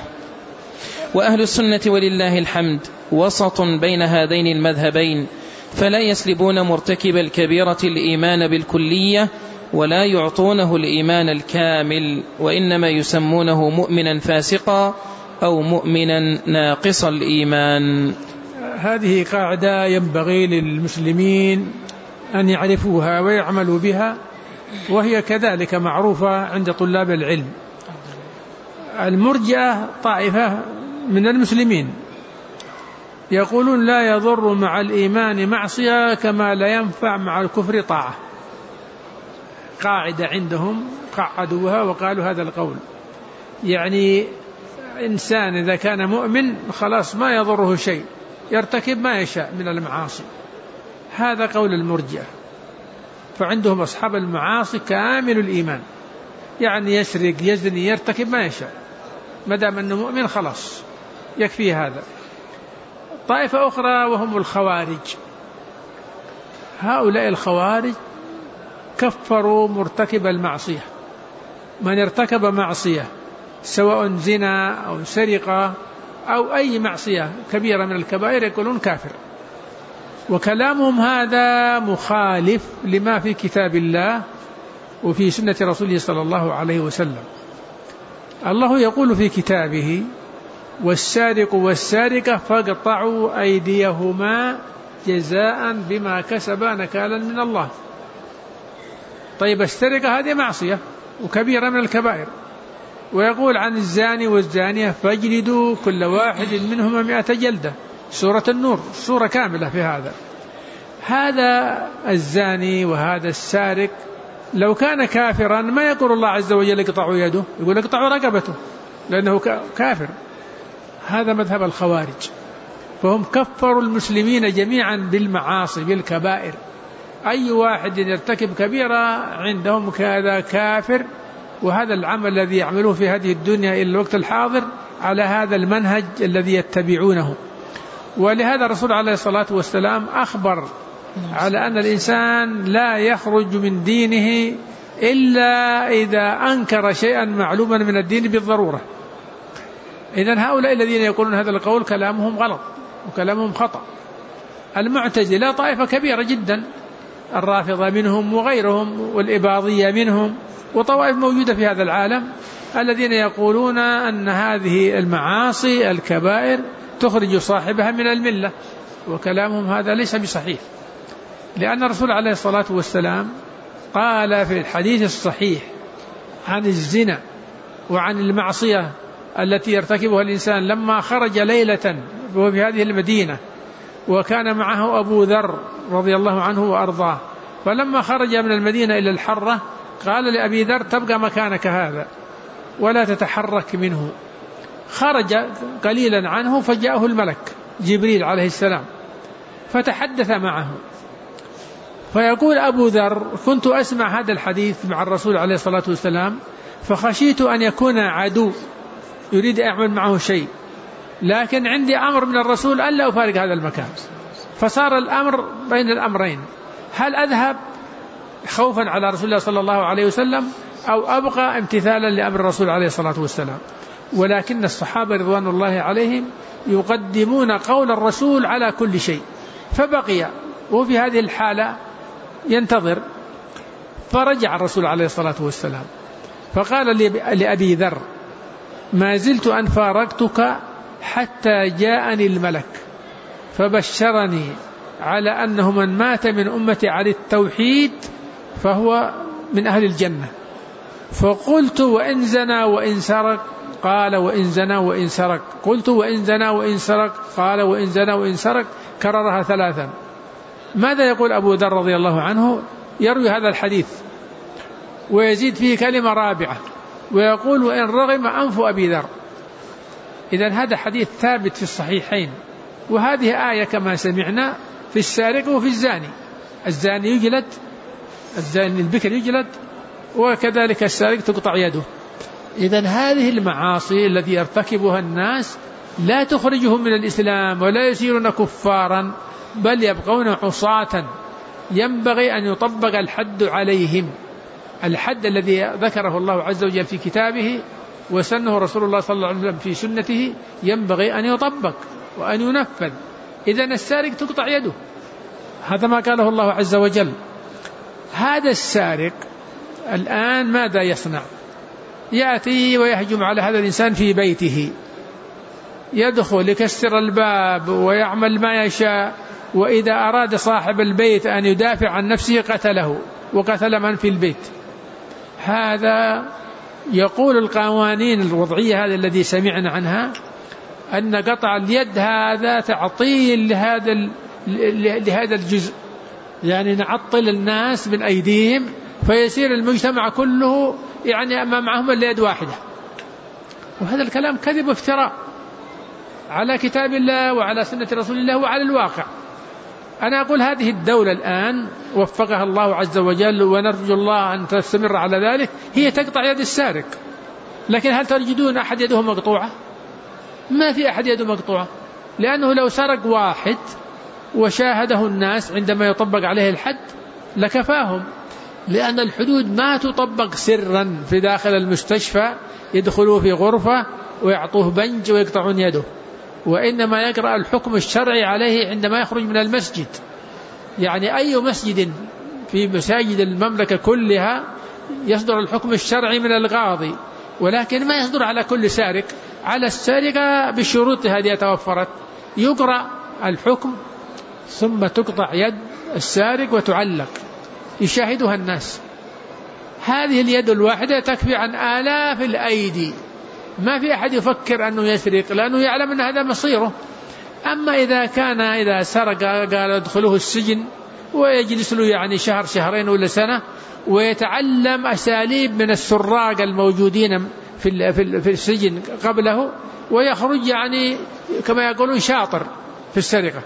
وأهل السنة ولله الحمد وسط بين هذين المذهبين، فلا يسلبون مرتكب الكبيرة الإيمان بالكلية ولا يعطونه الإيمان الكامل، وإنما يسمونه مؤمنا فاسقا أو مؤمنا ناقص الإيمان. هذه قاعدة ينبغي للمسلمين أن يعرفوها ويعملوا بها، وهي كذلك معروفة عند طلاب العلم. المرجئة طائفة من المسلمين يقولون لا يضر مع الإيمان معصية كما لا ينفع مع الكفر طاعة. قاعدة عندهم قعدوها وقالوا هذا القول، يعني إنسان إذا كان مؤمن خلاص ما يضره شيء، يرتكب ما يشاء من المعاصي. هذا قول المرجئة. فعندهم أصحاب المعاصي كامل الإيمان، يعني يسرق يزني يرتكب ما يشاء، مدام أنه مؤمن خلاص يكفي هذا. طائفة أخرى وهم الخوارج. هؤلاء الخوارج كفروا مرتكب المعصية. من ارتكب معصية سواء زنا أو سرقة أو أي معصية كبيرة من الكبائر يقولون كافر. وكلامهم هذا مخالف لما في كتاب الله وفي سنة رسوله صلى الله عليه وسلم. الله يقول في كتابه: والسارق والسارقة فاقطعوا أيديهما جزاء بما كسبا نكالا من الله. طيب السرقة هذه معصية وكبيرة من الكبائر، ويقول عن الزاني والزانية فاجلدوا كل واحد منهما 100 جلدة. سورة النور سورة كاملة في هذا. هذا الزاني وهذا السارق لو كان كافرا ما يقول الله عز وجل اقطعوا يده، يقول اقطعوا رقبته لأنه كافر. هذا مذهب الخوارج، فهم كفروا المسلمين جميعا بالمعاصي بالكبائر. أي واحد يرتكب كبيرة عندهم كذا كافر. وهذا العمل الذي يعملوه في هذه الدنيا إلى الوقت الحاضر على هذا المنهج الذي يتبعونه. ولهذا الرسول عليه الصلاة والسلام أخبر على أن الإنسان لا يخرج من دينه إلا إذا أنكر شيئا معلوما من الدين بالضرورة. إذن هؤلاء الذين يقولون هذا القول كلامهم غلط وكلامهم خطأ. المعتزلة طائفة كبيرة جدا، الرافضة منهم وغيرهم والإباضية منهم، وطوائف موجودة في هذا العالم الذين يقولون أن هذه المعاصي الكبائر تخرج صاحبها من الملة، وكلامهم هذا ليس بصحيح. لأن الرسول عليه الصلاة والسلام قال في الحديث الصحيح عن الزنا وعن المعصية التي يرتكبها الإنسان لما خرج ليلة وهو في هذه المدينة وكان معه أبو ذر رضي الله عنه وأرضاه، فلما خرج من المدينة إلى الحرة قال لأبي ذر تبقى مكانك هذا ولا تتحرك منه. خرج قليلا عنه فجاءه الملك جبريل عليه السلام فتحدث معه، فيقول أبو ذر كنت أسمع هذا الحديث مع الرسول عليه الصلاة والسلام فخشيت أن يكون عدو يريد أعمل معه شيء، لكن عندي أمر من الرسول ألا أفارق هذا المكان. فصار الأمر بين الأمرين: هل أذهب خوفا على رسول الله صلى الله عليه وسلم أو أبقى امتثالا لأمر الرسول عليه الصلاة والسلام؟ ولكن الصحابة رضوان الله عليهم يقدمون قول الرسول على كل شيء، فبقي وفي هذه الحالة ينتظر. فرجع الرسول عليه الصلاة والسلام فقال لأبي ذر ما زلت أن فارقتك حتى جاءني الملك فبشرني على أنه من مات من أمتي على التوحيد فهو من أهل الجنة. فقلت وإن زنا وإن سرق؟ قال وإن زنا وإن سرق. قلت وإن زنا وإن سرق؟ قال وإن زنا وإن سرق. كررها 3. ماذا يقول أبو ذر رضي الله عنه؟ يروي هذا الحديث ويزيد فيه كلمة رابعة ويقول وإن رغم أنف أبي ذر. إذن هذا حديث ثابت في الصحيحين، وهذه آية كما سمعنا في السارق وفي الزاني. الزاني يجلد، الزاني البكر يجلد، وكذلك السارق تقطع يده. إذن هذه المعاصي التي يرتكبها الناس لا تخرجهم من الإسلام ولا يصيرون كفارا، بل يبقون عصاة ينبغي أن يطبق الحد عليهم، الحد الذي ذكره الله عز وجل في كتابه وسنه رسول الله صلى الله عليه وسلم في سنته ينبغي أن يطبق وأن ينفذ. إذن السارق تقطع يده، هذا ما قاله الله عز وجل. هذا السارق الآن ماذا يصنع؟ يأتي ويهجم على هذا الإنسان في بيته يدخل يكسر الباب ويعمل ما يشاء، وإذا أراد صاحب البيت أن يدافع عن نفسه قتله وقتل من في البيت. هذا يقول القوانين الوضعية هذا الذي سمعنا عنها أن قطع اليد هذا تعطيل لهذا الجزء، يعني نعطل الناس من أيديهم فيصير المجتمع كله يعني معهم اليد واحدة. وهذا الكلام كذب وافتراء على كتاب الله وعلى سنة رسول الله وعلى الواقع. أنا أقول هذه الدولة الآن وفقها الله عز وجل ونرجو الله أن تستمر على ذلك، هي تقطع يد السارق، لكن هل تجدون أحد يده مقطوعة؟ ما في أحد يده مقطوعة، لأنه لو سرق واحد وشاهده الناس عندما يطبق عليه الحد لكفاهم، لأن الحدود ما تطبق سرا في داخل المستشفى يدخلوا في غرفة ويعطوه بنج ويقطعون يده، وإنما يقرأ الحكم الشرعي عليه عندما يخرج من المسجد. يعني أي مسجد في مساجد المملكة كلها يصدر الحكم الشرعي من القاضي، ولكن ما يصدر على كل سارق. على السارقة بالشروط هذه توفرت يقرأ الحكم ثم تقطع يد السارق وتعلق يشاهدها الناس. هذه اليد الواحدة تكفي عن آلاف الأيدي، ما في أحد يفكر أنه يسرق لأنه يعلم أن هذا مصيره. أما إذا سرق قال ادخلوه السجن ويجلس له يعني شهر شهرين ولا سنة ويتعلم أساليب من السراق الموجودين في السجن قبله ويخرج يعني كما يقولون شاطر في السرقة.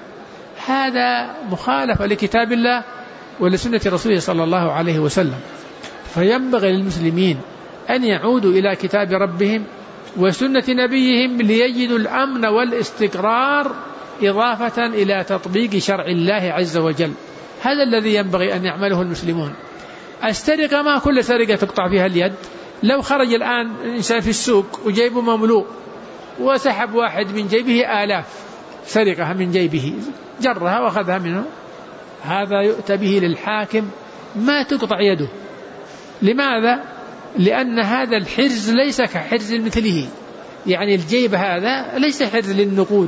هذا مخالفة لكتاب الله ولسنة رسوله صلى الله عليه وسلم. فينبغي للمسلمين أن يعودوا إلى كتاب ربهم وسنة نبيهم ليجدوا الأمن والاستقرار إضافة إلى تطبيق شرع الله عز وجل. هذا الذي ينبغي أن يعمله المسلمون. السرقة ما كل سرقة تقطع فيها اليد. لو خرج الآن إنسان في السوق وجيبه مملوء وسحب واحد من جيبه آلاف سرقة من جيبه جرها وأخذها منه، هذا يؤتى به للحاكم ما تقطع يده. لماذا؟ لأن هذا الحرز ليس كحرز مثله، يعني الجيب هذا ليس حرز للنقود،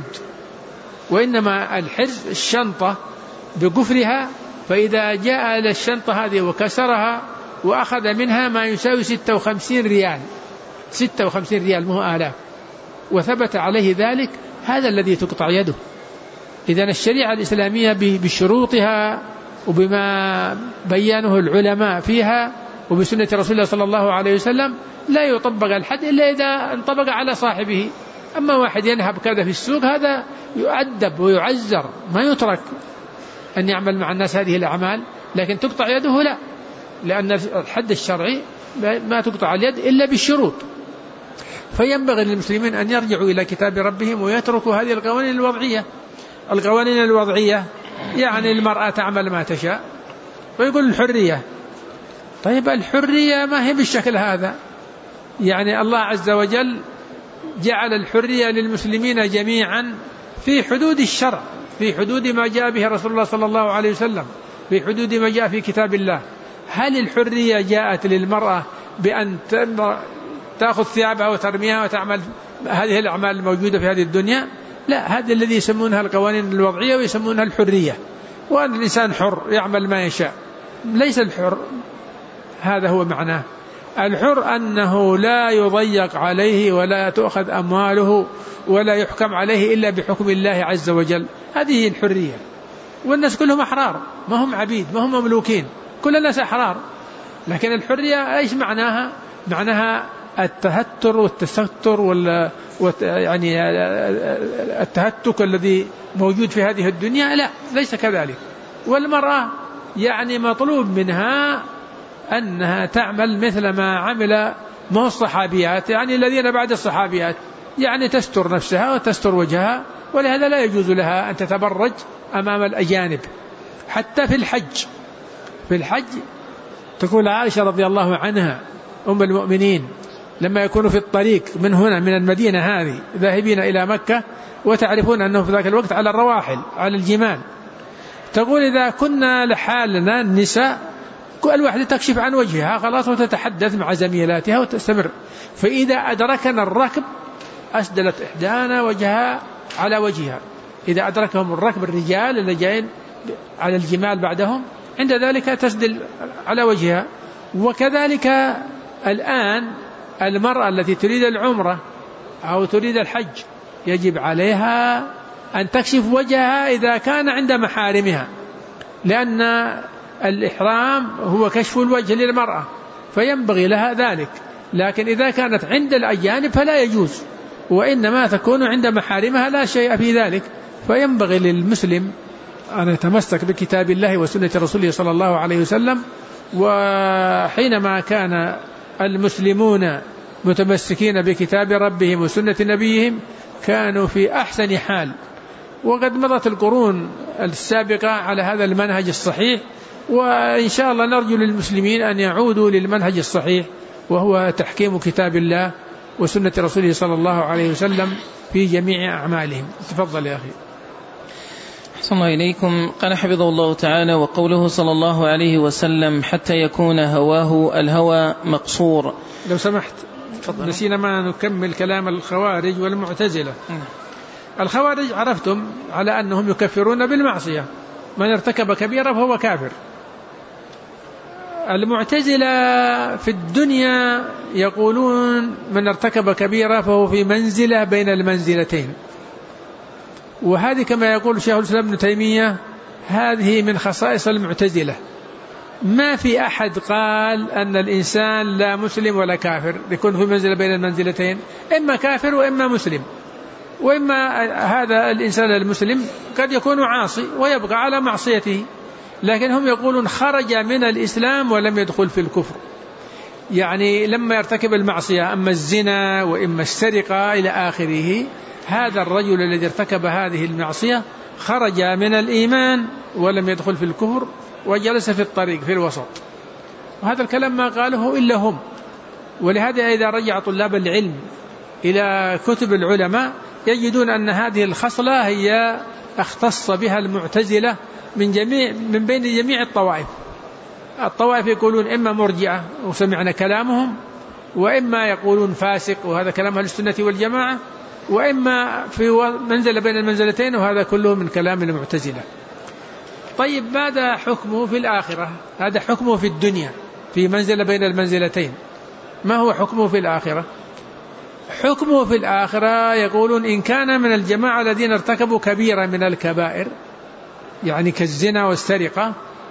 وإنما الحرز الشنطة بقفرها، فإذا جاء إلى الشنطة هذه وكسرها وأخذ منها ما يساوي 56 ريال 56 ريال مو آلاف وثبت عليه ذلك، هذا الذي تقطع يده. إذن الشريعة الإسلامية بشروطها وبما بيانه العلماء فيها وبسنة رسول الله صلى الله عليه وسلم لا يطبق الحد إلا إذا انطبق على صاحبه. أما واحد ينهب كذا في السوق هذا يؤدب ويعزر، ما يترك أن يعمل مع الناس هذه الأعمال، لكن تقطع يده لا، لأن الحد الشرعي ما تقطع اليد إلا بالشروط. فينبغي للمسلمين أن يرجعوا إلى كتاب ربهم ويتركوا هذه القوانين الوضعية. القوانين الوضعية يعني المرأة تعمل ما تشاء، ويقول الحرية. طيب الحرية ما هي بالشكل هذا، يعني الله عز وجل جعل الحرية للمسلمين جميعا في حدود الشرع، في حدود ما جاء به رسول الله صلى الله عليه وسلم، في حدود ما جاء في كتاب الله. هل الحرية جاءت للمرأة بأن تأخذ ثيابها وترميها وتعمل هذه الأعمال الموجودة في هذه الدنيا؟ لا، هذا الذي يسمونها القوانين الوضعية ويسمونها الحرية، وأن الإنسان حر يعمل ما يشاء. ليس الحر هذا هو معناه. الحر أنه لا يضيق عليه ولا تؤخذ أمواله ولا يحكم عليه إلا بحكم الله عز وجل. هذه الحرية. والناس كلهم أحرار، ما هم عبيد، ما هم مملوكين، كل الناس أحرار. لكن الحرية إيش معناها؟ معناها التهتر والتستر يعني التهتك الذي موجود في هذه الدنيا، لا، ليس كذلك. والمرأة يعني مطلوب منها أنها تعمل مثل ما عمل مع الصحابيات، يعني الذين بعد الصحابيات، يعني تستر نفسها وتستر وجهها، ولهذا لا يجوز لها أن تتبرج أمام الأجانب. حتى في الحج، في الحج تقول عائشة رضي الله عنها أم المؤمنين لما يكونوا في الطريق من هنا من المدينة هذه ذاهبين إلى مكة، وتعرفون أنه في ذاك الوقت على الرواحل على الجمال، تقول إذا كنا لحالنا النساء كل واحدة تكشف عن وجهها خلاص وتتحدث مع زميلاتها وتستمر، فإذا أدركنا الركب أسدلت إحدانا وجهها على وجهها إذا أدركهم الركب الرجال اللي جايين على الجمال بعدهم، عند ذلك تسدل على وجهها. وكذلك الآن المرأة التي تريد العمرة أو تريد الحج يجب عليها أن تكشف وجهها إذا كان عند محارمها، لأن الإحرام هو كشف الوجه للمرأة فينبغي لها ذلك. لكن إذا كانت عند الأجانب فلا يجوز، وإنما تكون عند محارمها لا شيء في ذلك. فينبغي للمسلم أن يتمسك بكتاب الله وسنة رسوله صلى الله عليه وسلم. وحينما كان المسلمون متمسكين بكتاب ربهم وسنة نبيهم كانوا في أحسن حال، وقد مضت القرون السابقة على هذا المنهج الصحيح، وإن شاء الله نرجو للمسلمين أن يعودوا للمنهج الصحيح وهو تحكيم كتاب الله وسنة رسوله صلى الله عليه وسلم في جميع أعمالهم. تفضل يا أخي. أحسن الله إليكم. قال حفظه الله تعالى: وقوله صلى الله عليه وسلم حتى يكون هواه الهوى مقصور. لو سمحت نسينا ما نكمل كلام الخوارج والمعتزلة. الخوارج عرفتم على أنهم يكفرون بالمعصية، من ارتكب كبيرة فهو كافر. المعتزلة في الدنيا يقولون من ارتكب كبيرة فهو في منزلة بين المنزلتين، وهذه كما يقول شيخ الإسلام ابن تيمية هذه من خصائص المعتزلة. ما في أحد قال أن الإنسان لا مسلم ولا كافر، يكون في منزلة بين المنزلتين، إما كافر وإما مسلم، وإما هذا الإنسان المسلم قد يكون عاصي ويبقى على معصيته، لكن هم يقولون خرج من الإسلام ولم يدخل في الكفر. يعني لما يرتكب المعصية أما الزنا وإما السرقة إلى آخره، هذا الرجل الذي ارتكب هذه المعصية خرج من الإيمان ولم يدخل في الكفر وجلس في الطريق في الوسط. وهذا الكلام ما قاله إلا هم. ولهذا إذا رجع طلاب العلم إلى كتب العلماء يجدون أن هذه الخصلة هي اختص بها المعتزلة من بين جميع الطوائف. الطوائف يقولون إما مرجئة وسمعنا كلامهم، وإما يقولون فاسق وهذا كلام أهل السنة والجماعة، وإما في منزل بين المنزلتين وهذا كله من كلام المعتزلة. طيب ماذا حكمه في الآخرة؟ هذا حكمه في الدنيا في منزل بين المنزلتين. ما هو حكمه في الآخرة؟ حكمه في الآخرة يقولون إن كان من الجماعة الذين ارتكبوا كبيرة من الكبائر يعني كالزنا والسرقة،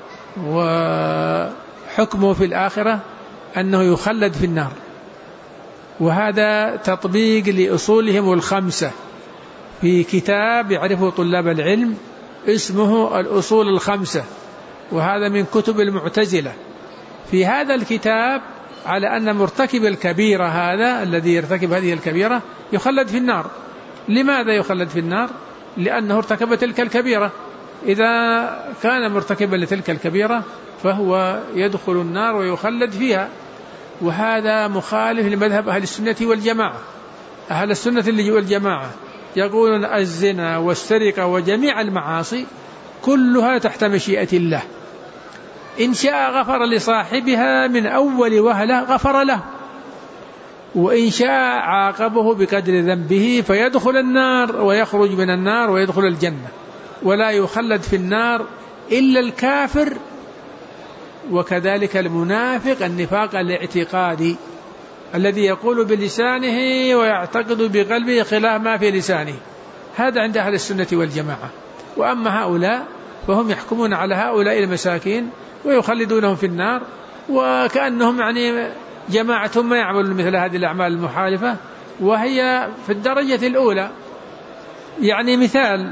وحكمه في الآخرة أنه يخلد في النار. وهذا تطبيق لأصولهم الخمسة في كتاب يعرفه طلاب العلم اسمه الأصول الخمسة، وهذا من كتب المعتزلة. في هذا الكتاب على أن مرتكب الكبيرة هذا الذي يرتكب هذه الكبيرة يخلد في النار. لماذا يخلد في النار؟ لأنه ارتكب تلك الكبيرة. إذا كان مرتكبا لتلك الكبيرة فهو يدخل النار ويخلد فيها، وهذا مخالف لمذهب أهل السنة والجماعة. أهل السنة والجماعة يقولون الزنا والسرقة وجميع المعاصي كلها تحت مشيئة الله، إن شاء غفر لصاحبها من أول وهلة غفر له، وإن شاء عاقبه بقدر ذنبه فيدخل النار ويخرج من النار ويدخل الجنة، ولا يخلد في النار إلا الكافر، وكذلك المنافق النفاق الاعتقادي الذي يقول بلسانه ويعتقد بقلبه خلاف ما في لسانه. هذا عند أهل السنة والجماعة. وأما هؤلاء فهم يحكمون على هؤلاء المساكين ويخلدونهم في النار، وكأنهم يعني جماعة ما يعملون مثل هذه الأعمال المحالفة، وهي في الدرجة الأولى. يعني مثال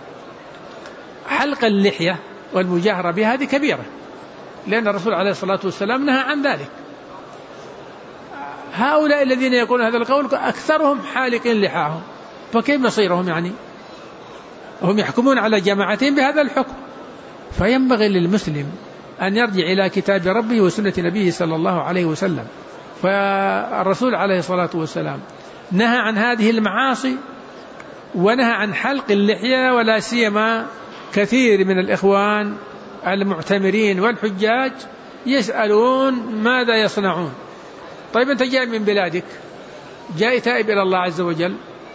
حلق اللحية والمجاهرة بها هذه كبيرة، لأن الرسول عليه الصلاة والسلام نهى عن ذلك. هؤلاء الذين يقولون هذا القول أكثرهم حالقين لحاهم، فكيف مصيرهم؟ يعني هم يحكمون على جماعتهم بهذا الحكم. فينبغي للمسلم أن يرجع إلى كتاب ربه وسنة نبيه صلى الله عليه وسلم. فالرسول عليه الصلاة والسلام نهى عن هذه المعاصي ونهى عن حلق اللحية، ولا سيما كثير من الإخوان المعتمرين والحجاج يسألون ماذا يصنعون. طيب أنت جاي من بلادك، جاي تائب إلى الله عز وجل،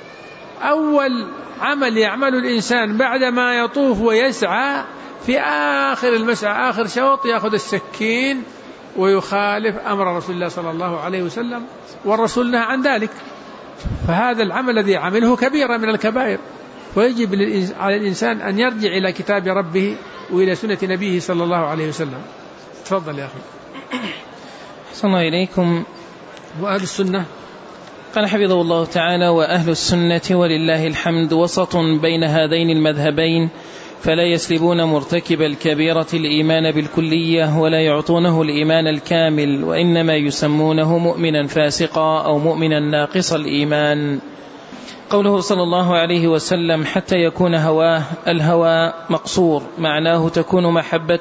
أول عمل يعمل الإنسان بعدما يطوف ويسعى في آخر المسعى آخر شوط يأخذ السكين ويخالف أمر رسول الله صلى الله عليه وسلم، والرسول نهى عن ذلك. فهذا العمل الذي عمله كبيرة من الكبائر، ويجب على الإنسان أن يرجع إلى كتاب ربه وإلى سنة نبيه صلى الله عليه وسلم. تفضل يا أخي. صلى الله إليكم. وأهل السنة قال حفظه الله تعالى: وأهل السنة ولله الحمد وسط بين هذين المذهبين، فلا يسلبون مرتكب الكبيرة الإيمان بالكلية ولا يعطونه الإيمان الكامل، وإنما يسمونه مؤمنا فاسقا أو مؤمنا ناقص الإيمان. قوله صلى الله عليه وسلم: حتى يكون هواه، الهوى مقصور، معناه تكون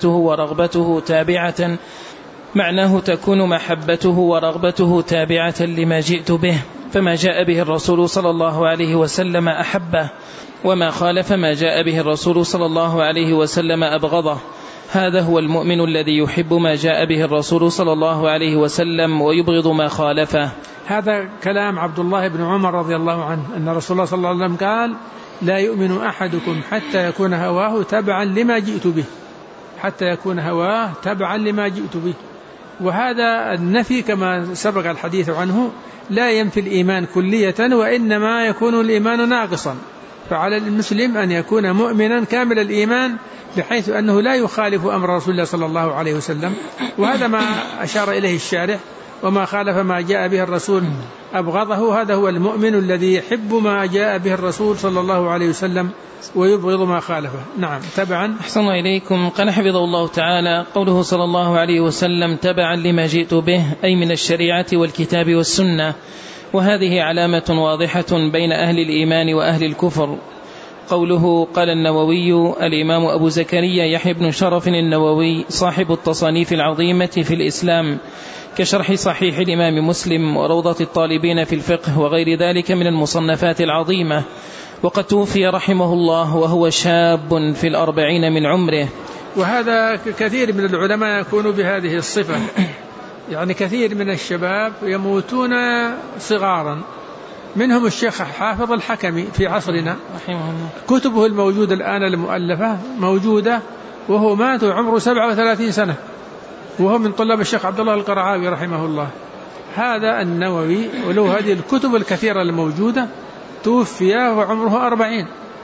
محبته تابعة لما جئت به، فما جاء به الرسول صلى الله عليه وسلم أحبه، وما خالف ما جاء به الرسول صلى الله عليه وسلم أبغضه. هذا هو المؤمن الذي يحب ما جاء به الرسول صلى الله عليه وسلم ويبغض ما خالفه. هذا كلام عبد الله بن عمر رضي الله عنه، أن رسول الله صلى الله عليه وسلم قال: لا يؤمن أحدكم حتى يكون هواه تبعا لما جئت به، حتى يكون هواه تبعا لما جئت به. وهذا النفي كما سبق الحديث عنه لا ينفي الإيمان كلية، وإنما يكون الإيمان ناقصا. فعلى المسلم أن يكون مؤمنا كامل الإيمان بحيث أنه لا يخالف أمر رسول الله صلى الله عليه وسلم، وهذا ما أشار إليه الشارح: وما خالف ما جاء به الرسول أبغضه. هذا هو المؤمن الذي يحب ما جاء به الرسول صلى الله عليه وسلم ويبغض ما خالفه. نعم. تبعا. أحسن الله إليكم. قال حفظه الله تعالى: قوله صلى الله عليه وسلم تبعا لما جئت به، أي من الشريعة والكتاب والسنة، وهذه علامة واضحة بين أهل الإيمان وأهل الكفر. قوله قال النووي: الإمام أبو زكريا يحيى بن شرف النووي صاحب التصانيف العظيمة في الإسلام، كشرح صحيح الإمام مسلم وروضة الطالبين في الفقه وغير ذلك من المصنفات العظيمة، وقد توفي رحمه الله وهو شاب في 40 من عمره. وهذا كثير من العلماء يكون بهذه الصفة، يعني كثير من الشباب يموتون صغارا، منهم الشيخ حافظ الحكمي في عصرنا رحمه الله، كتبه الموجودة الآن المؤلفة موجودة وهو مات وعمره 37 سنة، وهو من طلاب الشيخ عبد الله القرعاوي رحمه الله. هذا النووي وله هذه الكتب الكثيرة الموجودة توفي وعمره 40.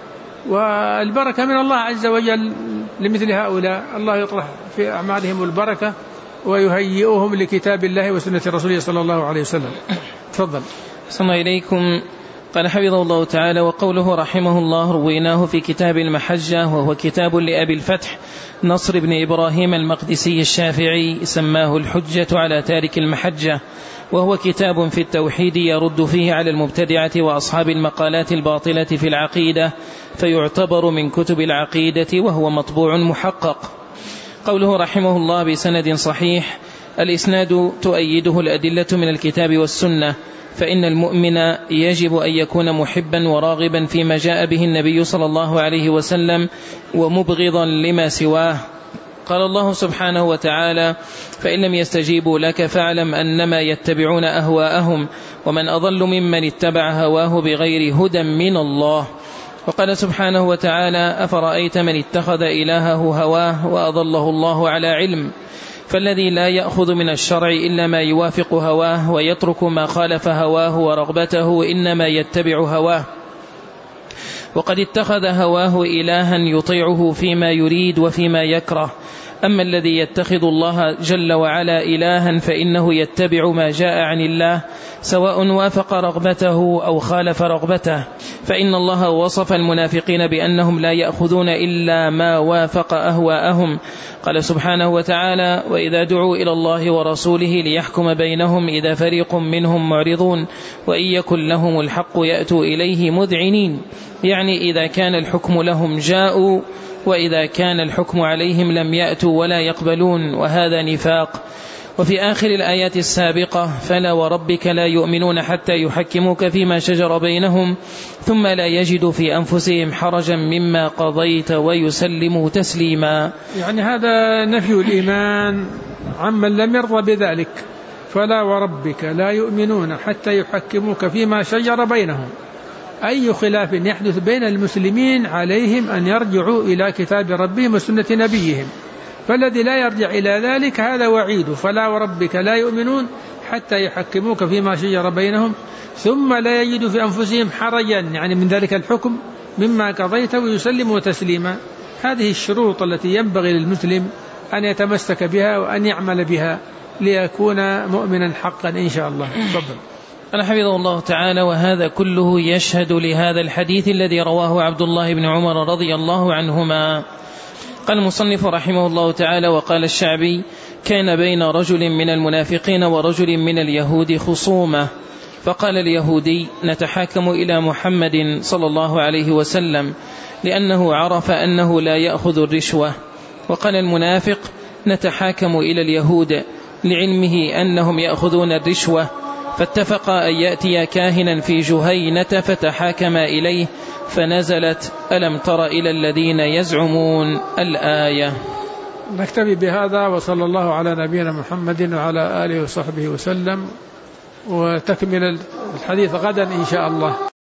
والبركة من الله عز وجل لمثل هؤلاء، الله يطرح في أعمالهم البركة ويهيئهم لكتاب الله وسنة رسوله صلى الله عليه وسلم. تفضل. صلى الله إليكم. قال حفظه الله تعالى: وقوله رحمه الله رويناه في كتاب المحجة، وهو كتاب لأبي الفتح نصر بن إبراهيم المقدسي الشافعي، سماه الحجة على تارك المحجة، وهو كتاب في التوحيد يرد فيه على المبتدعة وأصحاب المقالات الباطلة في العقيدة، فيعتبر من كتب العقيدة، وهو مطبوع محقق. قوله رحمه الله بسند صحيح، الإسناد تؤيده الأدلة من الكتاب والسنة، فإن المؤمن يجب أن يكون محبا وراغبا فيما جاء به النبي صلى الله عليه وسلم ومبغضا لما سواه. قال الله سبحانه وتعالى: فإن لم يستجيبوا لك فاعلم أنما يتبعون أهواءهم ومن أضل ممن اتبع هواه بغير هدى من الله. وقال سبحانه وتعالى: أفرأيت من اتخذ إلهه هواه وأضله الله على علم. فالذي لا يأخذ من الشرع إلا ما يوافق هواه ويترك ما خالف هواه ورغبته إنما يتبع هواه، وقد اتخذ هواه إلها يطيعه فيما يريد وفيما يكره. أما الذي يتخذ الله جل وعلا إلها فإنه يتبع ما جاء عن الله، سواء وافق رغبته أو خالف رغبته. فإن الله وصف المنافقين بأنهم لا يأخذون إلا ما وافق أهواءهم. قال سبحانه وتعالى: وإذا دعوا إلى الله ورسوله ليحكم بينهم إذا فريق منهم معرضون وإن يكن لهم الحق يأتوا إليه مذعنين، يعني إذا كان الحكم لهم جاءوا، وإذا كان الحكم عليهم لم يأتوا ولا يقبلون، وهذا نفاق. وفي آخر الآيات السابقة: فلا وربك لا يؤمنون حتى يحكموك فيما شجر بينهم ثم لا يجدوا في أنفسهم حرجا مما قضيت ويسلموا تسليما. يعني هذا نفي الإيمان عمن لم يرضى بذلك. فلا وربك لا يؤمنون حتى يحكموك فيما شجر بينهم، أي خلاف يحدث بين المسلمين عليهم أن يرجعوا إلى كتاب ربهم وسنة نبيهم، فالذي لا يرجع إلى ذلك هذا وعيد. فلا وربك لا يؤمنون حتى يحكموك فيما شجر بينهم ثم لا يجدوا في أنفسهم حرجا، يعني من ذلك الحكم، مما قضيت ويسلموا تسليما. هذه الشروط التي ينبغي للمسلم أن يتمسك بها وأن يعمل بها ليكون مؤمنا حقا إن شاء الله. تفضل. قال حفظه الله تعالى: وهذا كله يشهد لهذا الحديث الذي رواه عبد الله بن عمر رضي الله عنهما. قال المصنف رحمه الله تعالى: وقال الشعبي: كان بين رجل من المنافقين ورجل من اليهود خصومة، فقال اليهودي: نتحاكم إلى محمد صلى الله عليه وسلم لأنه عرف أنه لا يأخذ الرشوة. وقال المنافق: نتحاكم إلى اليهود لعلمه أنهم يأخذون الرشوة. فاتفقا أن يأتي كاهنا في جهينة فتحاكم إليه، فنزلت: ألم تر إلى الذين يزعمون الآية. نكتفي بهذا، وصلى الله على نبينا محمد وعلى آله وصحبه وسلم، وتكمل الحديث غدا إن شاء الله.